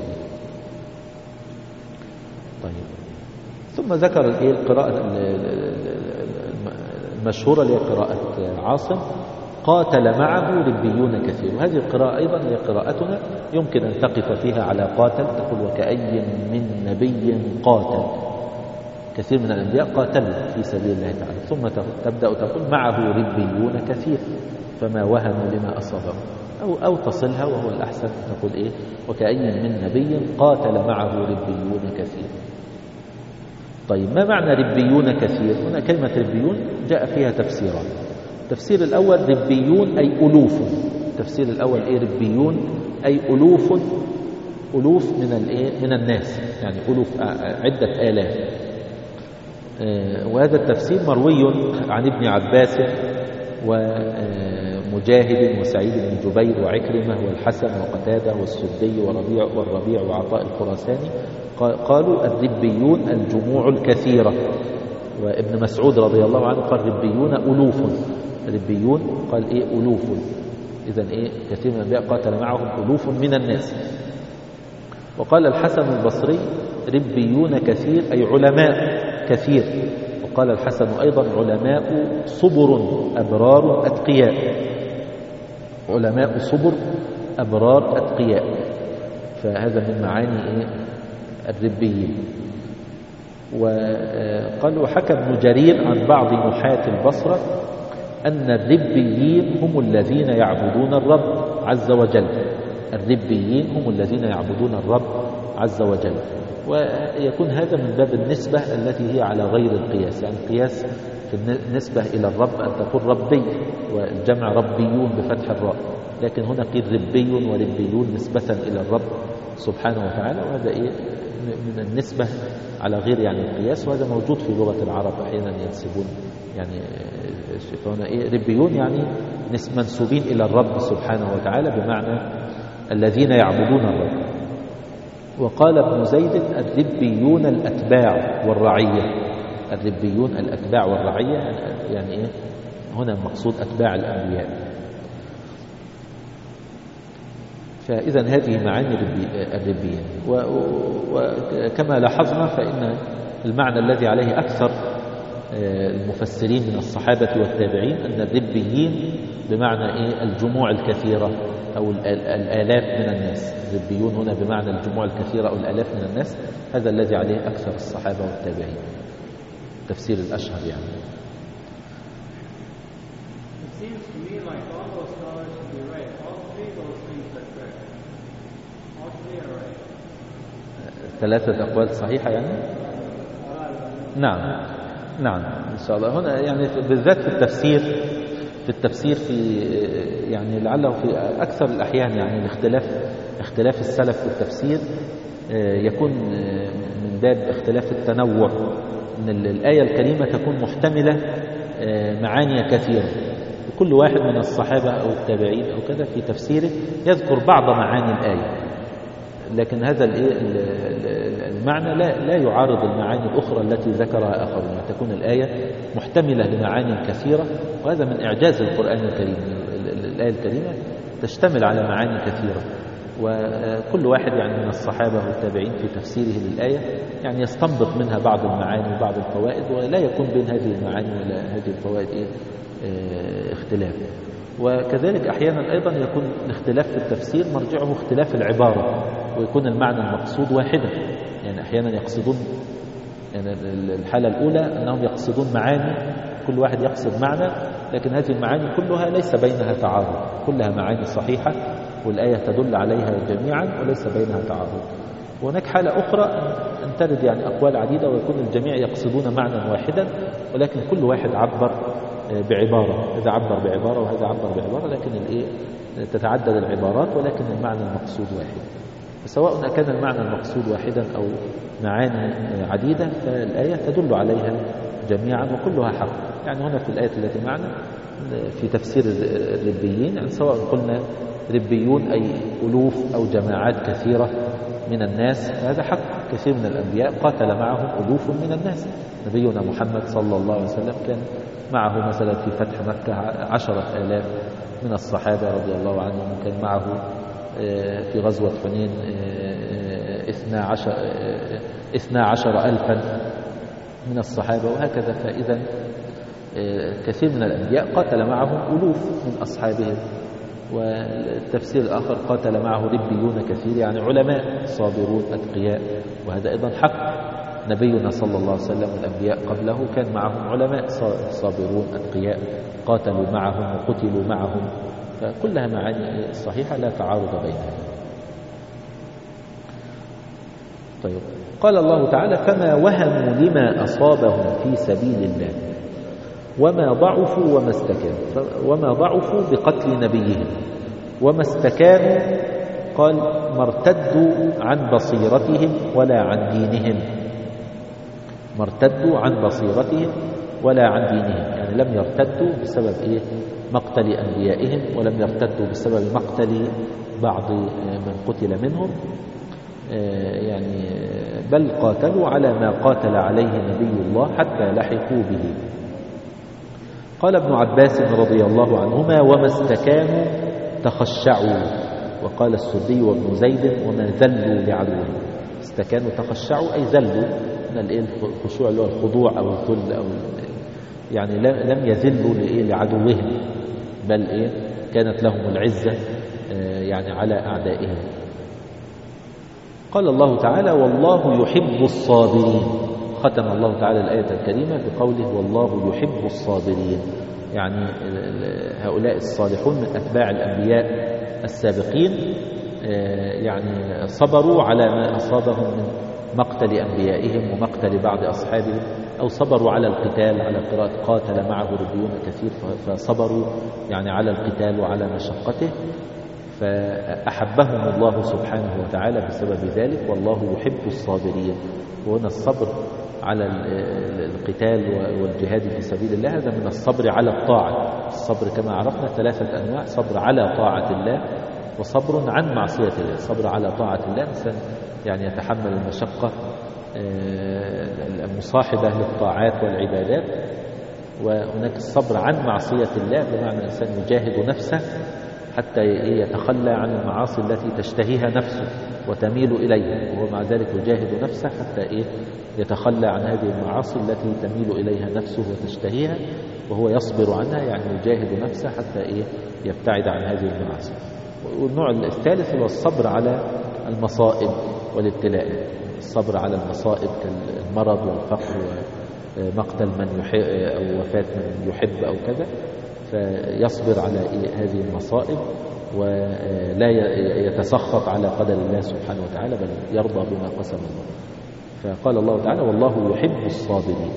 طيب، ثم ذكر القراءة المشهورة اللي هي قراءة عاصم، قاتل معه ربيون كثير. وهذه القراءة أيضا هي قراءتنا، يمكن أن تقف فيها على قاتل، تقول وكأي من نبي قاتل، كثير من الأنبياء قاتلوا في سبيل الله تعالى، ثم تبدأ تقول معه ربيون كثير فما وهنوا لما أصابهم، أو تصلها وهو الأحسن، تقول وكأي من نبي قاتل معه ربيون كثير. طيب، ما معنى ربيون كثير؟ هنا كلمة ربيون جاء فيها تفسيران. التفسير الأول ربيون أي ألوف. التفسير الأول ربيون أي ألوف من الناس، يعني ألوف عدة آلاف. وهذا التفسير مروي عن ابن عباس ومجاهد وسعيد بن جبير وعكرمة والحسن وقتادة والسدي والربيع وعطاء الخراساني، قالوا الربيون الجموع الكثيرة. وابن مسعود رضي الله عنه قال ربيون ألوف، ربيون قال ألوف. إذن كثير من الأنبياء قاتل معهم ألوف من الناس. وقال الحسن البصري ربيون كثير أي علماء كثير. وقال الحسن أيضا علماء صبر أبرار أتقياء، علماء صبر أبرار أتقياء. فهذا من معاني الربيين. وقال وحكى ابن جرير عن بعض نحاة البصرة أن الربيين هم الذين يعبدون الرب عز وجل. الربيين هم الذين يعبدون الرب عز وجل. ويكون هذا من باب النسبة التي هي على غير القياس، يعني القياس في النسبة إلى الرب أن تقول ربي، والجمع ربيون بفتح الراء، لكن هنا قيل ربي وربيون نسبة إلى الرب سبحانه وتعالى، وهذا من النسبة على غير يعني القياس، وهذا موجود في لغة العرب أحيانا ينسبون يعني فهنا ربيون يعني منسوبين إلى الرب سبحانه وتعالى بمعنى الذين يعبدون الرب. وقال ابن زيد الربيون الأتباع والرعية. الربيون الأتباع والرعية يعني هنا المقصود أتباع الأنبياء. فإذا هذه معاني الربيين. وكما لاحظنا فإن المعنى الذي عليه أكثر المفسرين من الصحابة والتابعين أن الربيين بمعنى الجموع الكثيرة أو الآلاف من الناس. الربيون هنا بمعنى الجموع الكثيرة أو الآلاف من الناس، هذا الذي عليه أكثر الصحابة والتابعين، تفسير الأشهر يعني. ثلاثة أقوال صحيحة يعني؟ نعم نعم إن شاء الله. هنا يعني بالذات في التفسير في يعني لعله في أكثر الأحيان يعني اختلاف السلف في التفسير يكون من باب اختلاف التنوع، أن الآية الكريمة تكون محتملة معاني كثيرة، وكل واحد من الصحابة أو التابعين أو كذا في تفسيره يذكر بعض معاني الآية، لكن هذا المعنى لا يعارض المعاني الأخرى التي ذكرها آخرون. تكون الآية محتملة لمعاني كثيرة، وهذا من إعجاز القرآن الكريم. الآية الكريمة تشتمل على معاني كثيرة، وكل واحد يعني من الصحابة والتابعين في تفسيره للآية يعني يستنبط منها بعض المعاني وبعض الفوائد، ولا يكون بين هذه المعاني ولا هذه الفوائد اختلاف. وكذلك أحيانا أيضا يكون الاختلاف في التفسير مرجعه اختلاف العبارة، ويكون المعنى المقصود واحدا. يعني أحيانا يقصدون، يعني الحالة الأولى أنهم يقصدون معاني، كل واحد يقصد معنى، لكن هذه المعاني كلها ليس بينها تعارض، كلها معاني صحيحة والآية تدل عليها جميعا وليس بينها تعارض. وهناك حالة أخرى أن ترد يعني أقوال عديدة ويكون الجميع يقصدون معنى واحدا، ولكن كل واحد عبر بعبارة، هذا عبر بعبارة وهذا عبر بعبارة، لكن تتعدد العبارات ولكن المعنى المقصود واحد. فسواء كان المعنى المقصود واحدا أو معاني عديدة فالآية تدل عليها جميعا وكلها حق. يعني هنا في الآية التي معنا في تفسير الربيين، يعني سواء قلنا ربيون أي ألوف أو جماعات كثيرة من الناس، هذا حق. كثير من الأنبياء قاتل معهم ألوف من الناس. نبينا محمد صلى الله عليه وسلم كان معه مثلا في فتح مكة 10,000 من الصحابة رضي الله عنهم، كان معه في غزوة حنين 12,000 من الصحابة، وهكذا. فإذا كثير من الأنبياء قاتل معهم ألوف من أصحابهم. والتفسير الآخر قاتل معه ربيون كثير، يعني علماء صابرون أتقياء، وهذا أيضا حق. نبينا صلى الله عليه وسلم والأنبياء قبله كان معهم علماء صابرون أتقياء قاتلوا معهم وقتلوا معهم، فكلها معاني صحيحة لا تعارض بينها. طيب، قال الله تعالى: فما وهنوا لما أصابهم في سبيل الله وما ضعفوا وما استكانوا. وما ضعفوا بقتل نبيهم، وما استكانوا قال ما ارتدوا عن بصيرتهم ولا عن دينهم. ما ارتدوا عن بصيرتهم ولا عن دينهم، يعني لم يرتدوا بسبب مقتل أنبيائهم، ولم يرتدوا بسبب مقتل بعض من قتل منهم، يعني بل قاتلوا على ما قاتل عليه نبي الله حتى لحقوا به. قال ابن عباس رضي الله عنهما: وما استكانوا تخشعوا. وقال السدي وابن زيد: وما ذلوا لعدوهم. استكانوا تخشعوا أي ذلوا، من الخشوع اللي هو الخضوع أو الذل، أو يعني لم يذلوا لعدوهم، بل كانت لهم العزة يعني على أعدائهم. قال الله تعالى: والله يحب الصابرين. ختم الله تعالى الآية الكريمة بقوله: والله يحب الصابرين. يعني هؤلاء الصالحون من أتباع الأنبياء السابقين يعني صبروا على ما أصابهم من مقتل أنبيائهم ومقتل بعض أصحابهم، أو صبروا على القتال، على قراءة قاتل معه ربيون كثير، فصبروا يعني على القتال وعلى مشقته، فأحبهم الله سبحانه وتعالى بسبب ذلك، والله يحب الصابرين. وهنا الصبر على القتال والجهاد في سبيل الله هذا من الصبر على الطاعة. الصبر كما عرفنا 3 أنواع: صبر على طاعة الله، وصبر عن معصية الله. صبر على طاعة الله إنسان يعني يتحمل المشقة المصاحبة للطاعات والعبادات، وهناك الصبر عن معصية الله بمعنى إنسان يجاهد نفسه حتى يتخلى عن المعاصي التي تشتهيها نفسه وتميل إليها، وهو مع ذلك يجاهد نفسه حتى يتخلى عن هذه المعاصي التي تميل إليها نفسه وتشتهيها، وهو يصبر عنها، يعني يجاهد نفسه حتى يبتعد عن هذه المعاصي. والنوع الثالث هو الصبر على المصائب والابتلاء. الصبر على المصائب كالمرض والفقر ومقتل من يحب أو وفاة من يحب أو كذا، فيصبر على هذه المصائب ولا يتسخط على قدر الله سبحانه وتعالى، بل يرضى بما قسم الله. فقال الله تعالى: والله يحب الصابرين.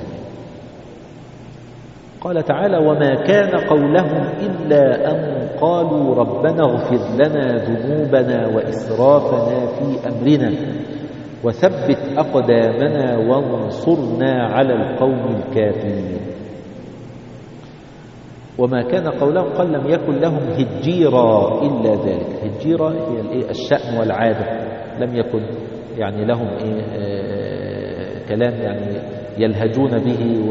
قال تعالى: وما كان قولهم إلا أن قالوا ربنا اغفر لنا ذنوبنا وإسرافنا في أمرنا وثبت أقدامنا وانصرنا على القوم الكافرين. وما كان قولهم، قال لم يكن لهم هجيرا إلا ذلك. هجيرا هي الشأن والعادة، لم يكن يعني لهم كلام يعني يلهجون به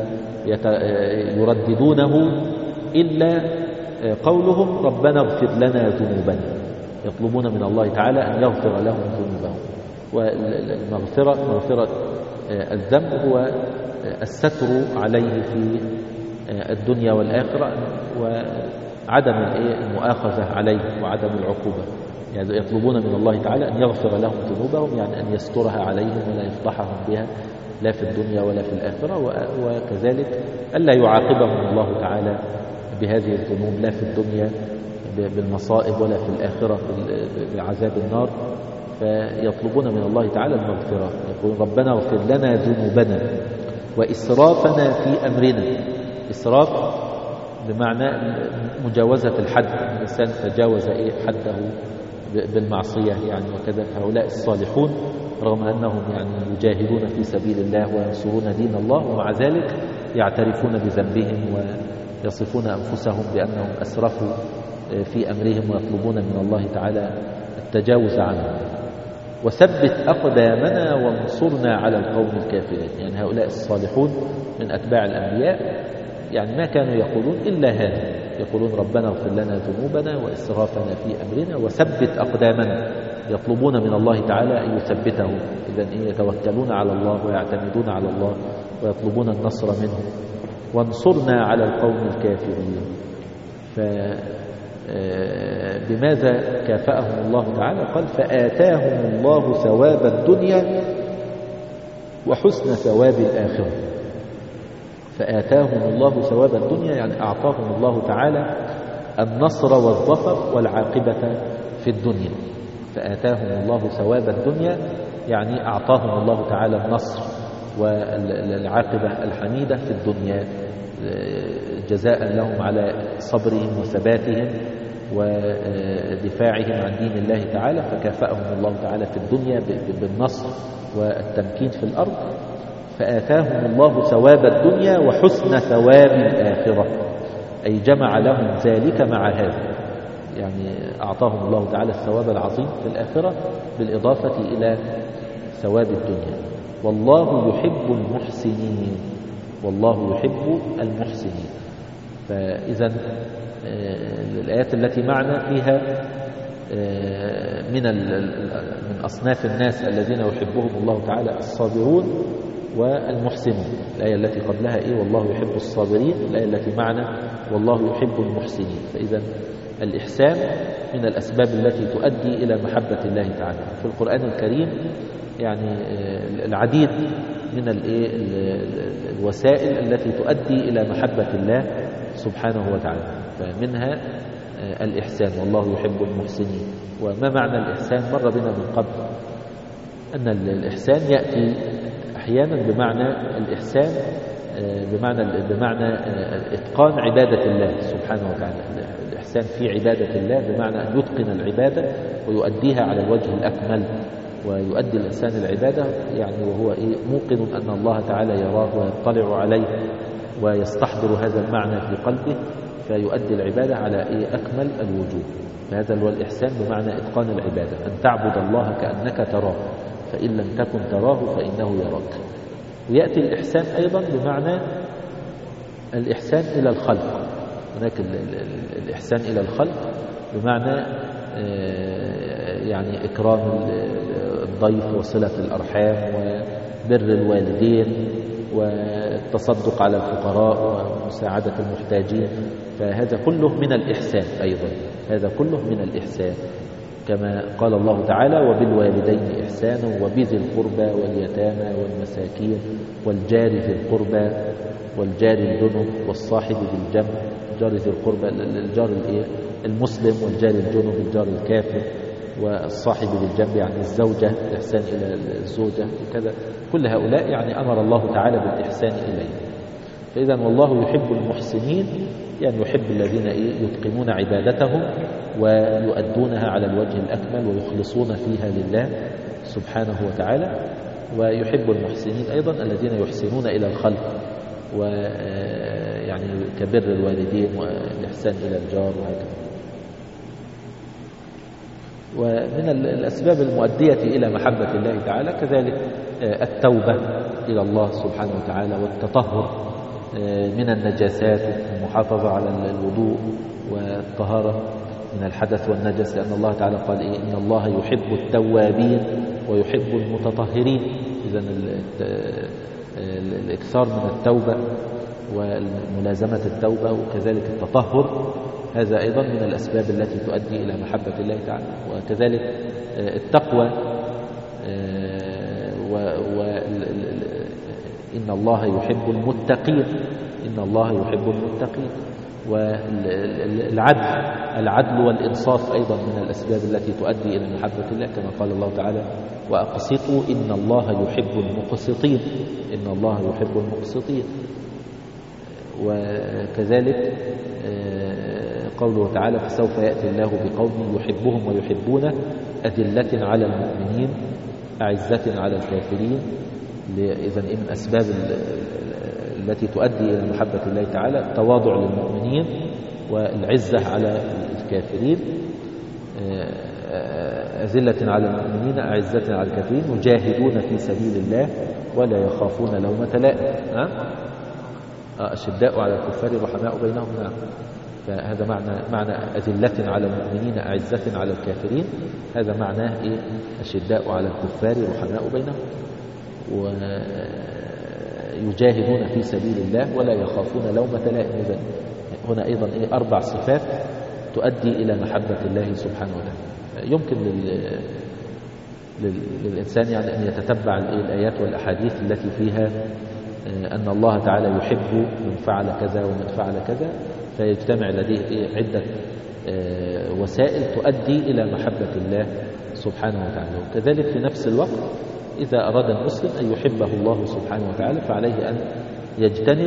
ويرددونه إلا قولهم ربنا اغفر لنا ذنوبنا، يطلبون من الله تعالى أن يغفر لهم ذنوبهم. والمغفرة، مغفرة الذنب، هو الستر عليه في الدنيا والآخرة وعدم المؤاخذة عليه وعدم العقوبة. يعني يطلبون من الله تعالى أن يغفر لهم ذنوبهم، يعني أن يسترها عليهم ولا يفضحهم بها لا في الدنيا ولا في الآخرة، وكذلك ألا يعاقبهم الله تعالى بهذه الذنوب لا في الدنيا بالمصائب ولا في الآخرة بعذاب النار. فيطلبون من الله تعالى المغفرة، يقولون ربنا اغفر لنا ذنوبنا وإسرافنا في أمرنا. إسراف بمعنى مجاوزة الحد، الإنسان تجاوز حده بالمعصية يعني وكذا. فهؤلاء الصالحون رغم أنهم يعني يجاهدون في سبيل الله وينصرون دين الله، ومع ذلك يعترفون بذنبهم ويصفون أنفسهم بأنهم أسرفوا في أمرهم ويطلبون من الله تعالى التجاوز عنهم. وثبت أقدامنا وانصرنا على القوم الكافرين. يعني هؤلاء الصالحون من أتباع الأنبياء يعني ما كانوا يقولون إلا هذا، يقولون ربنا اغفر لنا ذنوبنا وإسرافنا في أمرنا وثبت أقدامنا، يطلبون من الله تعالى أن يثبتهم. إذن يتوكلون على الله ويعتمدون على الله ويطلبون النصر منه. وانصرنا على القوم الكافرين. بماذا كافأهم الله تعالى؟ قال فآتاهم الله ثواب الدنيا وحسن ثواب الآخرة. فآتاهم الله ثواب الدنيا يعني أعطاهم الله تعالى النصر والظفر والعاقبة في الدنيا. فآتاهم الله ثواب الدنيا يعني أعطاهم الله تعالى النصر والعاقبة الحميدة في الدنيا جزاء لهم على صبرهم وثباتهم ودفاعهم عن دين الله تعالى. فكافأهم الله تعالى في الدنيا بالنصر والتمكين في الأرض. فآتاهم الله ثواب الدنيا وحسن ثواب الآخرة، أي جمع لهم ذلك مع هذا، يعني أعطاهم الله تعالى الثواب العظيم في الآخرة بالإضافة إلى ثواب الدنيا. والله يحب المحسنين. والله يحب المحسنين. فإذا الآيات التي معنا فيها من أصناف الناس الذين يحبهم الله تعالى الصابرون والمحسنون. الآية التي قبلها والله يحب الصابرين، الآية التي معنا والله يحب المحسنين. فإذا الإحسان من الأسباب التي تؤدي إلى محبة الله تعالى. في القرآن الكريم يعني العديد من الوسائل التي تؤدي إلى محبة الله سبحانه وتعالى. فمنها الإحسان، والله يحب المحسنين. وما معنى الإحسان؟ مر بنا من قبل أن الإحسان يأتي أحيانا بمعنى الإحسان بمعنى إتقان عبادة الله سبحانه وتعالى. الإحسان في عبادة الله بمعنى أن يتقن العبادة ويؤديها على الوجه الأكمل، ويؤدي الإنسان العبادة يعني وهو موقن أن الله تعالى يراه ويطلع عليه ويستحضر هذا المعنى في قلبه، فيؤدي العبادة على أكمل الوجوه. فهذا هو الإحسان بمعنى إتقان العبادة، أن تعبد الله كأنك تراه، فإن لم تكن تراه فإنه يراك. ويأتي الإحسان أيضا بمعنى الإحسان إلى الخلق. هناك الإحسان إلى الخلق بمعنى يعني إكرام الضيف وصلة الأرحام وبر الوالدين والتصدق على الفقراء ومساعدة المحتاجين. فهذا كله من الإحسان أيضا، هذا كله من الإحسان، كما قال الله تعالى: وبالوالدين إحسانا وبذي القربى واليتامى والمساكين والجار ذي القربى والجار الجنب والصاحب بالجنب. الجار ذي القربى الجار المسلم، والجار الجنب الجار الكافر، والصاحب بالجنب يعني الزوجة، الإحسان إلى الزوجة وكذا. كل هؤلاء يعني أمر الله تعالى بالإحسان إليه. فإذا والله يحب المحسنين، يعني يحب الذين يتقنون عبادتهم ويؤدونها على الوجه الأكمل ويخلصون فيها لله سبحانه وتعالى. ويحب المحسنين أيضا الذين يحسنون إلى الخلق، ويعني كبر الوالدين والإحسان إلى الجار وهكذا. ومن الأسباب المؤدية إلى محبة الله تعالى كذلك التوبة إلى الله سبحانه وتعالى، والتطهر من النجاسات، والمحافظة على الوضوء والطهارة من الحدث والنجس، لأن الله تعالى قال إن الله يحب التوابين ويحب المتطهرين. إذن الإكثار من التوبة وملازمة التوبة وكذلك التطهر هذا أيضا من الأسباب التي تؤدي إلى محبة الله تعالى. وكذلك التقوى، إن الله يحب المتقين، إن الله يحب المتقين. والعدل والإنصاف أيضا من الأسباب التي تؤدي إلى محبة الله، كما قال الله تعالى: وأقسطوا إن الله يحب المقسطين، إن الله يحب المقسطين. وكذلك قوله تعالى: فسوف يأتي الله بقوم يحبهم ويحبونه أذلة على المؤمنين أعزة على الكافرين. إذن من أسباب التي تؤدي إلى محبة الله تعالى التواضع للمؤمنين والعزة على الكافرين. أذلة على المؤمنين أعزة على الكافرين يجاهدون في سبيل الله ولا يخافون لومة لائم. أشداء على الكفار رحماء بينهم. نعم. فهذا معنى أذلة على المؤمنين أعزة على الكافرين، هذا معناه أشداء على الكفار رحماء بينهم، ويجاهدون في سبيل الله ولا يخافون لومة لائم. هنا أيضا 4 صفات تؤدي إلى محبة الله سبحانه وتعالى. يمكن للإنسان يعني أن يتتبع الآيات والأحاديث التي فيها أن الله تعالى يحب من فعل كذا ومن فعل كذا، فيجتمع لديه عدة وسائل تؤدي إلى محبة الله سبحانه وتعالى. وكذلك في نفس الوقت إذا أراد المسلم أن يحبه الله سبحانه وتعالى فعليه أن يجتنب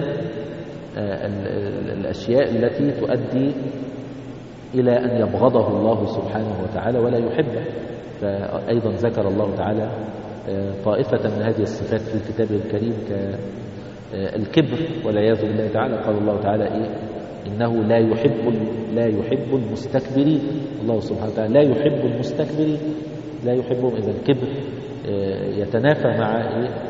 الأشياء التي تؤدي إلى أن يبغضه الله سبحانه وتعالى ولا يحبه. فأيضا ذكر الله تعالى طائفة من هذه الصفات في الكتاب الكريم كالكبر والعياذ بالله تعالى. قال الله تعالى إنه لا يحب المستكبرين. الله سبحانه وتعالى لا يحب المستكبرين، لا يحبهم. إذا الكبر يتنافى مع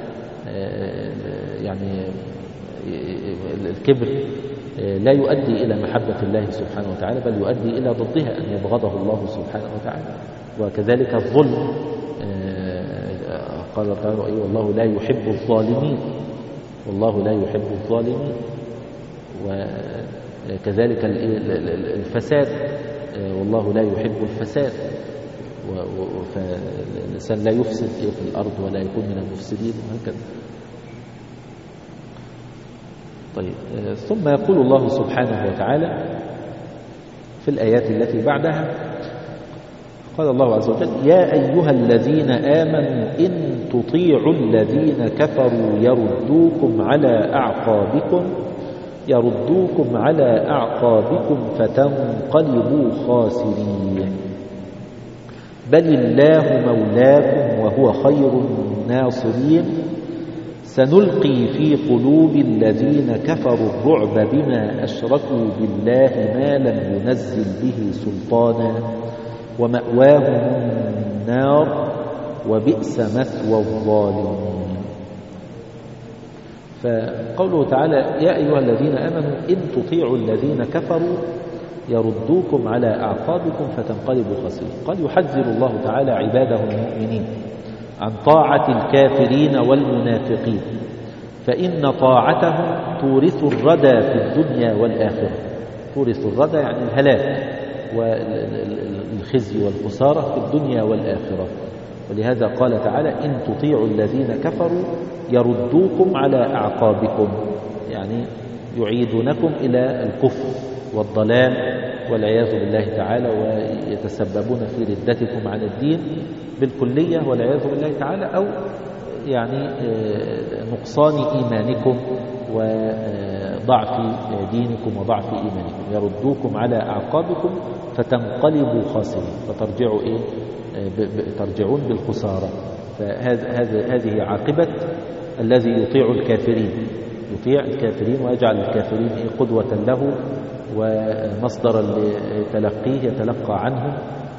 يعني الكبر لا يؤدي إلى محبة الله سبحانه وتعالى، بل يؤدي إلى ضدها، أن يبغضه الله سبحانه وتعالى. وكذلك الظلم، قال تعالى والله لا يحب الظالمين، والله لا يحب الظالمين. وكذلك الفساد، والله لا يحب الفساد. فالإنسان لا يفسد في الأرض ولا يكون من المفسدين وهكذا. طيب ثم يقول الله سبحانه وتعالى في الآيات التي بعدها، قال الله عز وجل: يا أيها الذين آمنوا إن تطيعوا الذين كفروا يردوكم على أعقابكم فتنقلبوا خاسرين. بل الله مولاكم وهو خير الناصرين. سنلقي في قلوب الذين كفروا الرعب بما أشركوا بالله ما لم ينزل به سلطانا ومأواهم النار وبئس مثوى الظالمين. فقوله تعالى: يا أيها الذين آمنوا إن تطيعوا الذين كفروا يردوكم على أعقابكم فتنقلبوا خاسرين. قال: يحذر الله تعالى عباده المؤمنين عن طاعة الكافرين والمنافقين، فإن طاعتهم تورث الردى في الدنيا والآخرة. تورث الردى يعني الهلاك والخزي والخسارة في الدنيا والآخرة. ولهذا قال تعالى: إن تطيعوا الذين كفروا يردوكم على أعقابكم، يعني يعيدونكم إلى الكفر والضلال والعياذ بالله تعالى، ويتسببون في ردتكم عن الدين بالكلية والعياذ بالله تعالى، أو يعني نقصان إيمانكم وضعف دينكم وضعف إيمانكم. يردوكم على أعقابكم فتنقلبوا خاسرين، فترجعوا ترجعون بالخسارة. فهذه عاقبة الذي يطيع الكافرين، يطيع الكافرين ويجعل الكافرين قدوة له ومصدرا لتلقيه، يتلقى عنهم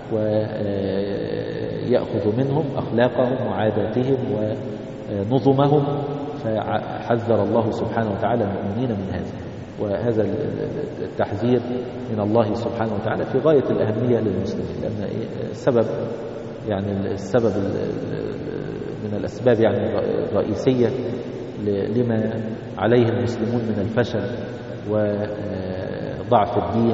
ويأخذ منهم أخلاقهم وعاداتهم ونظمهم. فحذر الله سبحانه وتعالى المؤمنين من هذا، وهذا التحذير من الله سبحانه وتعالى في غاية الأهمية للمسلمين، لأن السبب من الأسباب الرئيسية لما عليه المسلمون من الفشل وضعف الدين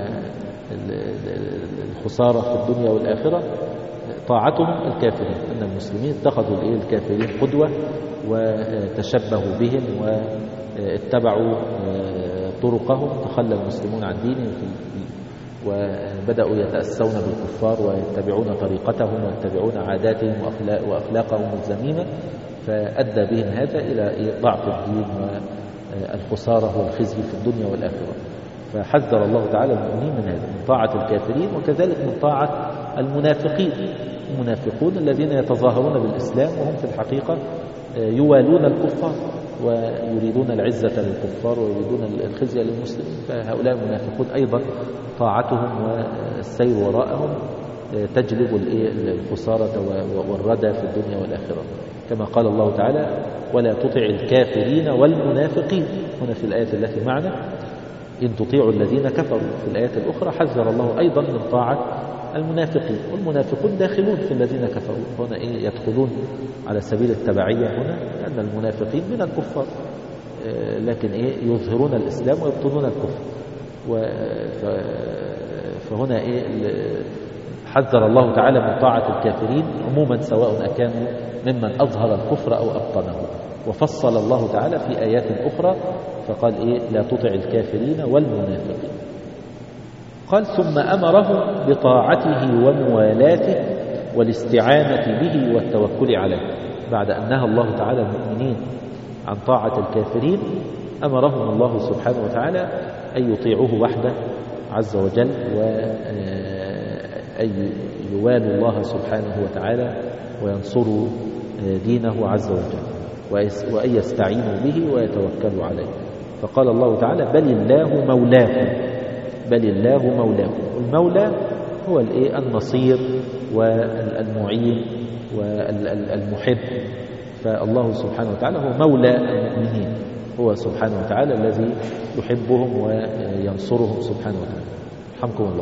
والخسارة في الدنيا والآخرة طاعتهم الكافرين. أن المسلمين اتخذوا الكافرين قدوة وتشبهوا بهم واتبعوا طرقهم، تخلى المسلمون عن دينهم وبدأوا يتأسون بالكفار ويتبعون طريقتهم ويتبعون عاداتهم وأخلاقهم الذميمة، فأدى بهم هذا إلى ضعف الدين والخسارة والخزي في الدنيا والآخرة. فحذر الله تعالى المؤمنين من هذا، من طاعة الكافرين، وكذلك من طاعة المنافقين. المنافقون الذين يتظاهرون بالإسلام وهم في الحقيقة يوالون الكفار ويريدون العزة للكفار ويريدون الخزي للمسلمين. فهؤلاء المنافقون أيضا طاعتهم والسير وراءهم تجلب الخسارة والردى في الدنيا والآخرة، كما قال الله تعالى: ولا تطع الكافرين والمنافقين. هنا في الآية التي معنا إن تطيعوا الذين كفروا. في الآيات الأخرى حذر الله أيضا من طاعة المنافقين، والمنافقون داخلون في الذين كفروا. هنا يدخلون على سبيل التبعية هنا، لأن المنافقين من الكفار، لكن يظهرون الإسلام ويبطنون الكفر. فهنا حذر الله تعالى من طاعة الكافرين عموما، سواء أكانوا ممن أظهر الكفر أو أبطنه. وفصل الله تعالى في آيات أخرى فقال لا تطع الكافرين والمنافقين. قال: ثم أمرهم بطاعته وموالاته والاستعانة به والتوكل عليه. بعد أن نهى الله تعالى المؤمنين عن طاعة الكافرين، أمرهم الله سبحانه وتعالى أن يطيعوه وحده عز وجل، وأن يوالوا الله سبحانه وتعالى وينصروا دينه عز وجل، وأن يستعينوا به ويتوكلوا عليه. فقال الله تعالى: بل الله مولاكم. بل الله مولاكم. المولى هو النصير والمعين والمحب. فالله سبحانه وتعالى هو مولى المؤمنين، هو سبحانه وتعالى الذي يحبهم وينصرهم سبحانه وتعالى. رحمكم الله.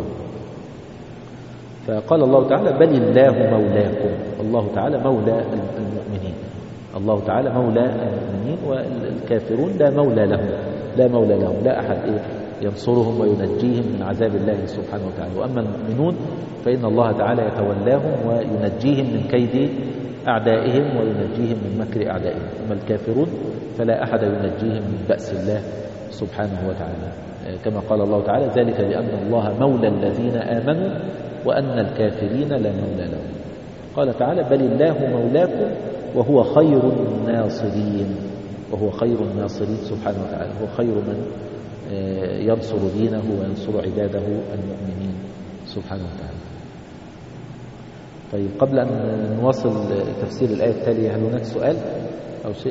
فقال الله تعالى: بل الله مولاكم. الله تعالى مولى المؤمنين، الله تعالى مولى المؤمنين، والكافرون لا مولى لهم، لا مولى لهم، لا أحد ينصرهم وينجيهم من عذاب الله سبحانه وتعالى. وأما المؤمنون فإن الله تعالى يتولاهم وينجيهم من كيد أعدائهم وينجيهم من مكر أعدائهم. أما الكافرون فلا أحد ينجيهم من بأس الله سبحانه وتعالى، كما قال الله تعالى: ذلك بأن الله مولى الذين آمنوا وأن الكافرين لا مولى لهم. قال تعالى: بل الله مولاكم وهو خير الناصرين. وهو خير الناصرين سبحانه وتعالى، هو خير من ينصر دينه وينصر عباده المؤمنين سبحانه وتعالى. طيب، قبل أن نواصل تفسير الآية التالية، هل هناك سؤال أو شيء؟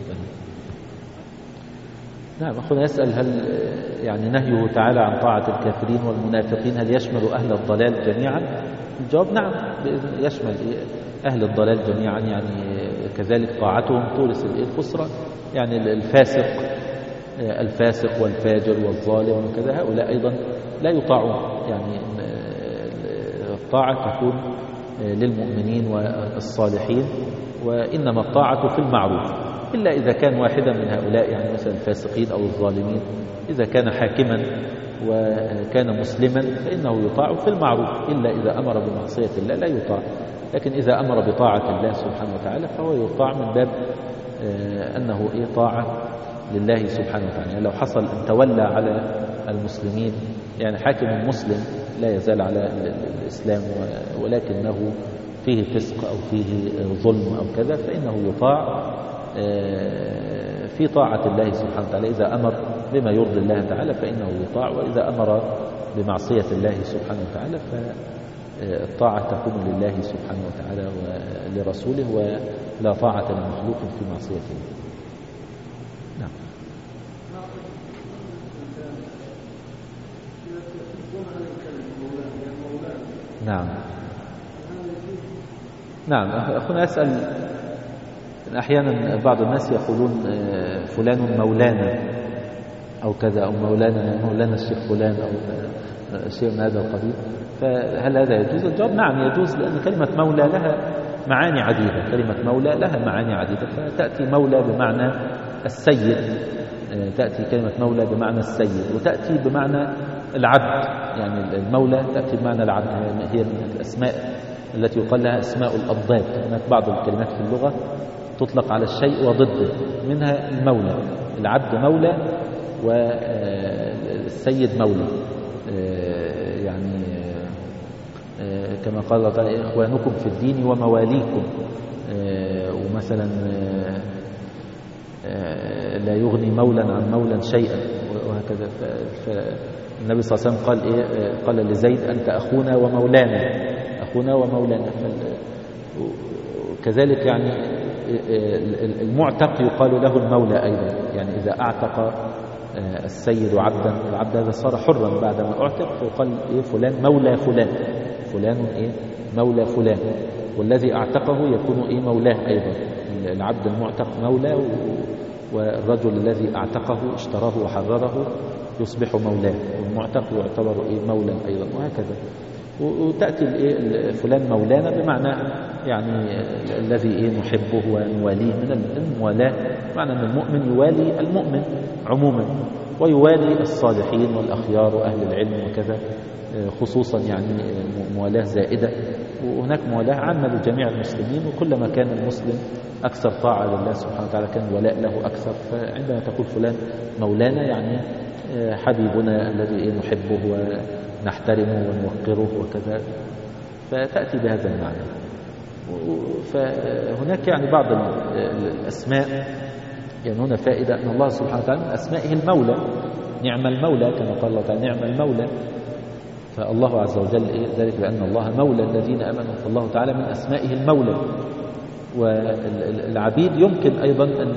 نعم، أخونا يسأل: هل يعني نهيه تعالى عن طاعة الكافرين والمنافقين هل يشمل أهل الضلال جميعا؟ الجواب: نعم، يشمل أهل الضلال جميعا، يعني كذلك طاعتهم تورث الخسرة، يعني الفاسق والفاجر والظالم وكذا، هؤلاء أيضا لا يطاعون. يعني الطاعة تكون للمؤمنين والصالحين، وإنما الطاعة في المعروف، إلا إذا كان واحدا من هؤلاء، يعني مثلا الفاسقين أو الظالمين، إذا كان حاكما وكان مسلما فإنه يطاع في المعروف، إلا إذا أمر بمعصية الله لا يطاع. لكن إذا أمر بطاعة الله سبحانه وتعالى فهو يطاع من باب أنه طاعة لله سبحانه وتعالى. يعني لو حصل أن تولى على المسلمين، يعني حاكم مسلم لا يزال على الإسلام ولكنه فيه فسق أو فيه ظلم أو كذا، فإنه يطاع في طاعة الله سبحانه وتعالى. إذا أمر بما يرضي الله تعالى فإنه يطاع، وإذا أمر بمعصية الله سبحانه وتعالى فالطاعة تكون لله سبحانه وتعالى ولرسوله، ولا طاعة لمخلوق في معصيته. نعم. نعم. نعم، أخونا يسأل: أحيانا بعض الناس يقولون فلان مولانا أو كذا، أو مولانا الشيخ فلان، أو شيء من هذا القبيل، فهل هذا يجوز؟ الجواب: نعم يجوز، لأن كلمة مولى لها معاني عديدة. كلمة مولى لها معاني عديدة، فتأتي مولى بمعنى السيد، تأتي كلمة مولى بمعنى السيد، وتأتي بمعنى العبد. يعني المولى تأتي بمعنى العبد، هي من الأسماء التي يقال لها أسماء الأضداد. هناك بعض الكلمات في اللغة تطلق على الشيء وضده، منها المولى، العبد مولى والسيد مولى. يعني كما قال الله تعالى: إخوانكم في الدين ومواليكم. ومثلا لا يغني مولا عن مولا شيئا، وهكذا. فالنبي صلى الله عليه وسلم قال لزيد: أنت أخونا ومولانا، أخونا ومولانا. كذلك يعني المعتق يقال له المولى أيضا، يعني إذا أعتق السيد عبدا، العبد هذا صار حرا بعدما أعتق، فيقال فلان مولى فلان، فلان مولى فلان، والذي أعتقه يكون مولاه أيضا. العبد المعتق مولى، والرجل الذي أعتقه اشتراه وحرره يصبح مولاه، والمعتق يعتبر مولى أيضا، وهكذا. وتأتي فلان مولانا بمعنى يعني الذي نحبه ونواليه، من الموالاة معنى أن المؤمن يوالي المؤمن عموما، ويوالي الصالحين والأخيار وأهل العلم وكذا خصوصا، يعني موالاة زائدة. وهناك موالاة عامة لجميع المسلمين، وكلما كان المسلم أكثر طاعة لله سبحانه وتعالى كان الولاء له أكثر. فعندما تقول فلان مولانا يعني حبيبنا الذي نحبه ونحترمه ونوقره وكذا، فتأتي بهذا المعنى. فهناك يعني بعض الأسماء، يعني هنا فائدة أن الله سبحانه وتعالى من أسمائه المولى، نعم المولى، كما قال الله تعالى: نعم المولى. فالله عز وجل ذلك بأن الله مولى الذين آمنوا، فالله تعالى من أسمائه المولى. والعبيد يمكن أيضا أن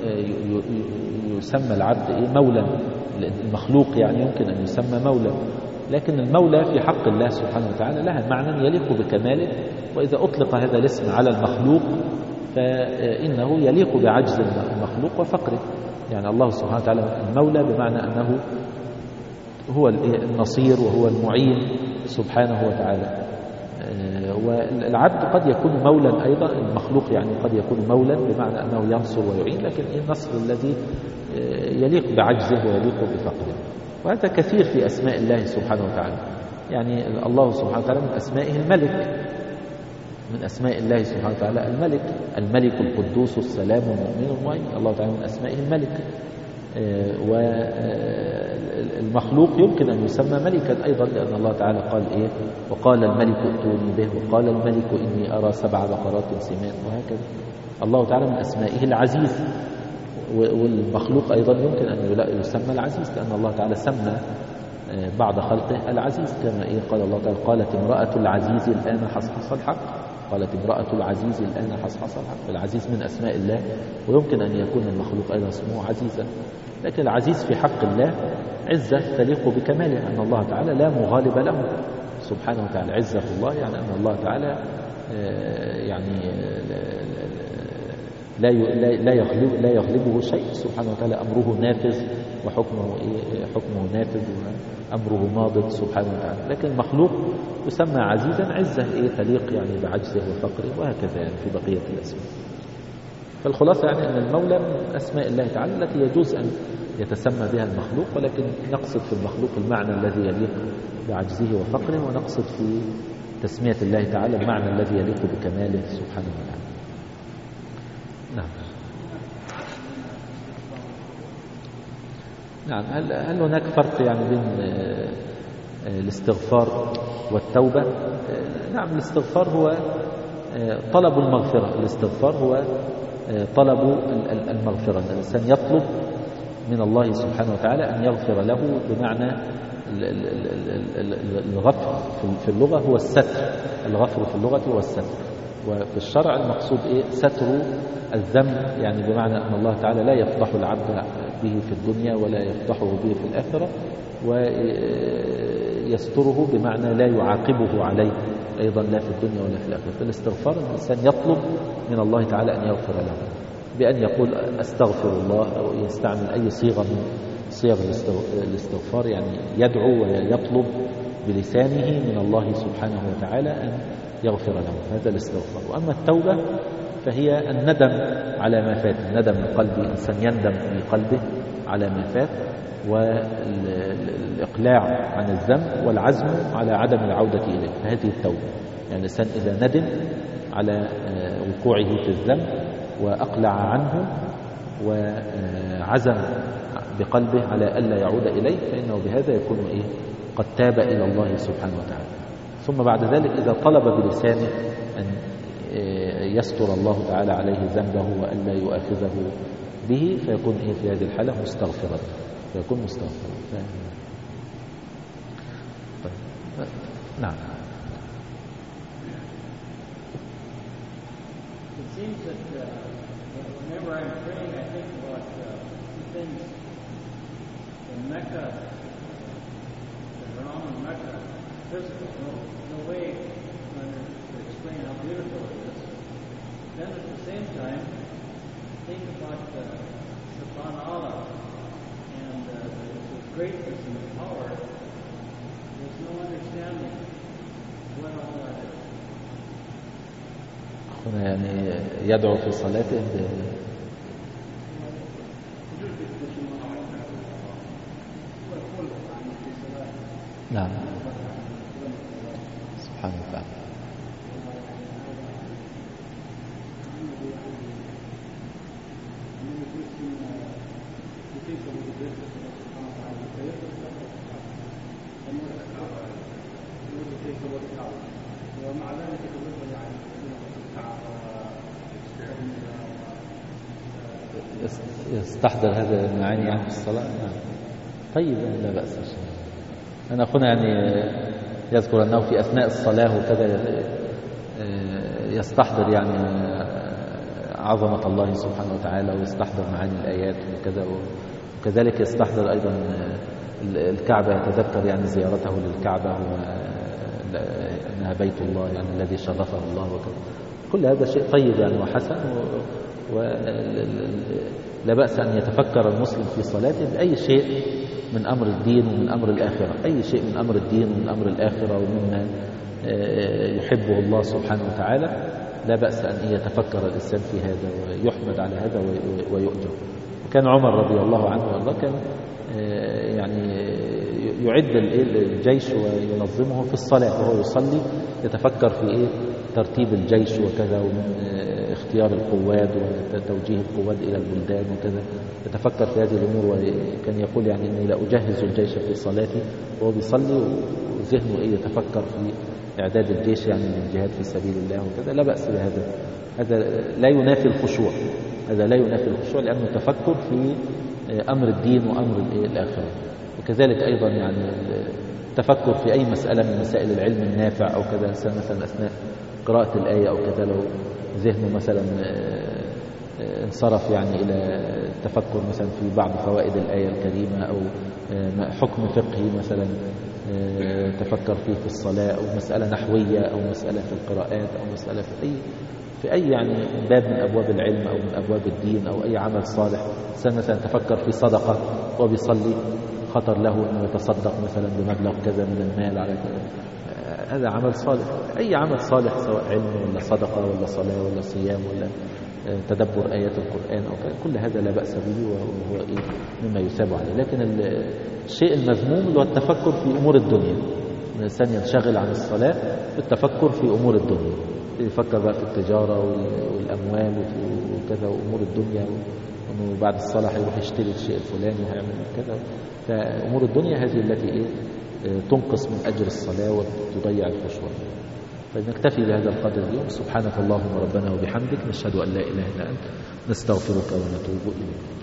يسمى العبد مولا، المخلوق يعني يمكن أن يسمى مولا، لكن المولى في حق الله سبحانه وتعالى لها معنى يليق بكماله. وإذا أطلق هذا الاسم على المخلوق فإنه يليق بعجز المخلوق وفقره. يعني الله سبحانه وتعالى المولى بمعنى أنه هو النصير وهو المعين سبحانه وتعالى. والعبد قد يكون مولا أيضا، المخلوق يعني قد يكون مولا بمعنى أنه ينصر ويعين، لكن النصر الذي يليق بعجزه ويليق بفقره. وهذا كثير في أسماء الله سبحانه وتعالى. يعني الله سبحانه وتعالى من أسمائه الملك، من أسماء الله سبحانه وتعالى الملك، الملك القدوس السلام المؤمن المهيمن، الله تعالى من أسمائه الملك. والمخلوق يمكن أن يسمى ملكا أيضا، لأن الله تعالى قال إيه؟ وقال الملك ائتوني به، وقال الملك إني أرى 7 بقرات سمان، وهكذا. الله تعالى من أسمائه العزيز، والمخلوق أيضا يمكن أن يسمى العزيز، لأن الله تعالى سمى بعض خلقه العزيز، كما إيه قال الله تعالى قالت امرأة العزيز الآن حصحص الحق، قالت امرأة العزيز الآن حصحص الحق. العزيز من أسماء الله، ويمكن أن يكون المخلوق أيضا اسمه عزيزا، لكن العزيز في حق الله عزة تليق بكماله، أن الله تعالى لا مغالب له سبحانه وتعالى. عزة الله يعني أن الله تعالى يعني لا يغلبه شيء سبحانه وتعالى، أمره نافذ وحكمه حكمه نافذ وأمره ماضٍ سبحانه وتعالى. لكن المخلوق يسمى عزيزا عزة تليق يعني بعجزه وفقره، وهكذا يعني في بقية الأسماء. فالخلاصة يعني أن المولى من أسماء الله تعالى التي يجوز أن يتسمى بها المخلوق، ولكن نقصد في المخلوق المعنى الذي يليق بعجزه وفقره، ونقصد في تسمية الله تعالى المعنى الذي يليق بكماله سبحانه وتعالى. نعم. نعم. هل هناك فرق يعني بين الاستغفار والتوبة؟ نعم. الاستغفار هو طلب المغفرة، الاستغفار هو طلب المغفرة. الإنسان يطلب من الله سبحانه وتعالى أن يغفر له، بمعنى الغفر في اللغة هو الستر، الغفر في اللغة هو الستر، وفي الشرع المقصود ستر الذنب، يعني بمعنى أن الله تعالى لا يفضح العبد به في الدنيا ولا يفضحه به في الآخرة، ويستره بمعنى لا يعاقبه عليه أيضا لا في الدنيا ولا في الآخرة. فالاستغفار الإنسان يطلب من الله تعالى أن يغفر له بأن يقول أستغفر الله، أو يستعمل أي صيغة من صيغ الاستغفار، يعني يدعو ويطلب بلسانه من الله سبحانه وتعالى أن يغفر له، هذا الاستغفار. وأما التوبة فهي الندم على ما فات، الندم القلبي، الإنسان يندم في قلبه على ما فات، والإقلاع عن الذنب والعزم على عدم العودة إليه، فهذه التوبة. يعني الإنسان إذا ندم على وقوعه في الذنب وأقلع عنه وعزم بقلبه على ألا يعود إليه، فإنه بهذا يكون قد تاب إلى الله سبحانه وتعالى. ثم بعد ذلك إذا طلب بلسانه أن يستر الله تعالى عليه ذنبه وألا يؤاخذه به، فيكون في هذه الحالة مستغفرا، فيكون مستغفرا. طيب. نعم. It seems that whenever I'm praying, I think about things in Mecca, the Haram in Mecca, physical, no way to explain how beautiful it is. Then at the same time, think about Subhanallah and the greatness and the power. There's no understanding what all that is. هنا يعني يدعو في صلاته نعم سبحانه وتعالى. يستحضر هذا المعاني يعني في الصلاة. طيب لا بأس. أنا أخونا يعني يذكر أنه في أثناء الصلاة وكذا يستحضر يعني عظمة الله سبحانه وتعالى، ويستحضر معاني الآيات وكذا، وكذلك يستحضر أيضا الكعبة، يتذكر يعني زيارته للكعبة وأنها بيت الله يعني الذي شرفه الله وكذا. كل هذا شيء طيب يعني وحسن، ولا بأس أن يتفكر المسلم في صلاته بأي شيء من أمر الدين ومن أمر الآخرة، أي شيء من أمر الدين ومن أمر الآخرة ومما يحبه الله سبحانه وتعالى، لا بأس أن يتفكر الإنسان في هذا ويحمد على هذا ويؤجر. وكان عمر رضي الله عنه وارضاه كان يعني يعد الجيش وينظمه في الصلاة، وهو يصلي يتفكر ترتيب الجيش وكذا، ومن اختيار القواد وتوجيه القواد إلى البلدان وكذا، يتفكر في هذه الأمور. وكان يقول يعني إني لا أجهز الجيش في صلاتي وهو بيصلي وذهنه يتفكر في إعداد الجيش يعني للجهاد في سبيل الله وكذا. لا بأس بهذا، هذا لا ينافي الخشوع، هذا لا ينافي الخشوع، لأنه تفكر في أمر الدين وأمر الآخرة. وكذلك أيضا يعني التفكر في أي مسألة من مسائل العلم النافع أو كذا، مثلا أثناء قراءة الآية أو كذا، لو ذهنه مثلا انصرف يعني إلى التفكر مثلا في بعض فوائد الآية الكريمة أو حكم فقهي مثلا تفكر فيه في الصلاة، أو مسألة نحوية أو مسألة في القراءات أو مسألة في أي يعني باب من أبواب العلم أو من أبواب الدين أو أي عمل صالح، مثلا تفكر في صدقة وبيصلي خطر له أنه يتصدق مثلا بمبلغ كذا من المال على كذا، هذا عمل صالح. أي عمل صالح سواء علم ولا صدقة ولا صلاة ولا صيام ولا تدبر آيات القرآن أو كذا، كل هذا لا بأس به وهو مما يثاب عليه. لكن الشيء المذموم اللي هو التفكر في أمور الدنيا، الإنسان ينشغل عن الصلاة بالتفكر في أمور الدنيا، يفكر بقى في التجارة والأموال وكذا وأمور الدنيا، وأنه بعد الصلاة هيروح يشتري الشيء الفلاني وهيعمل كذا. فأمور الدنيا هذه التي تنقص من أجر الصلاة وتضيع الخشوع. فنكتفي بهذا القدر اليوم. سبحانك اللهم ربنا وبحمدك، نشهد أن لا إله إلا أنت، نستغفرك ونتوب إليك.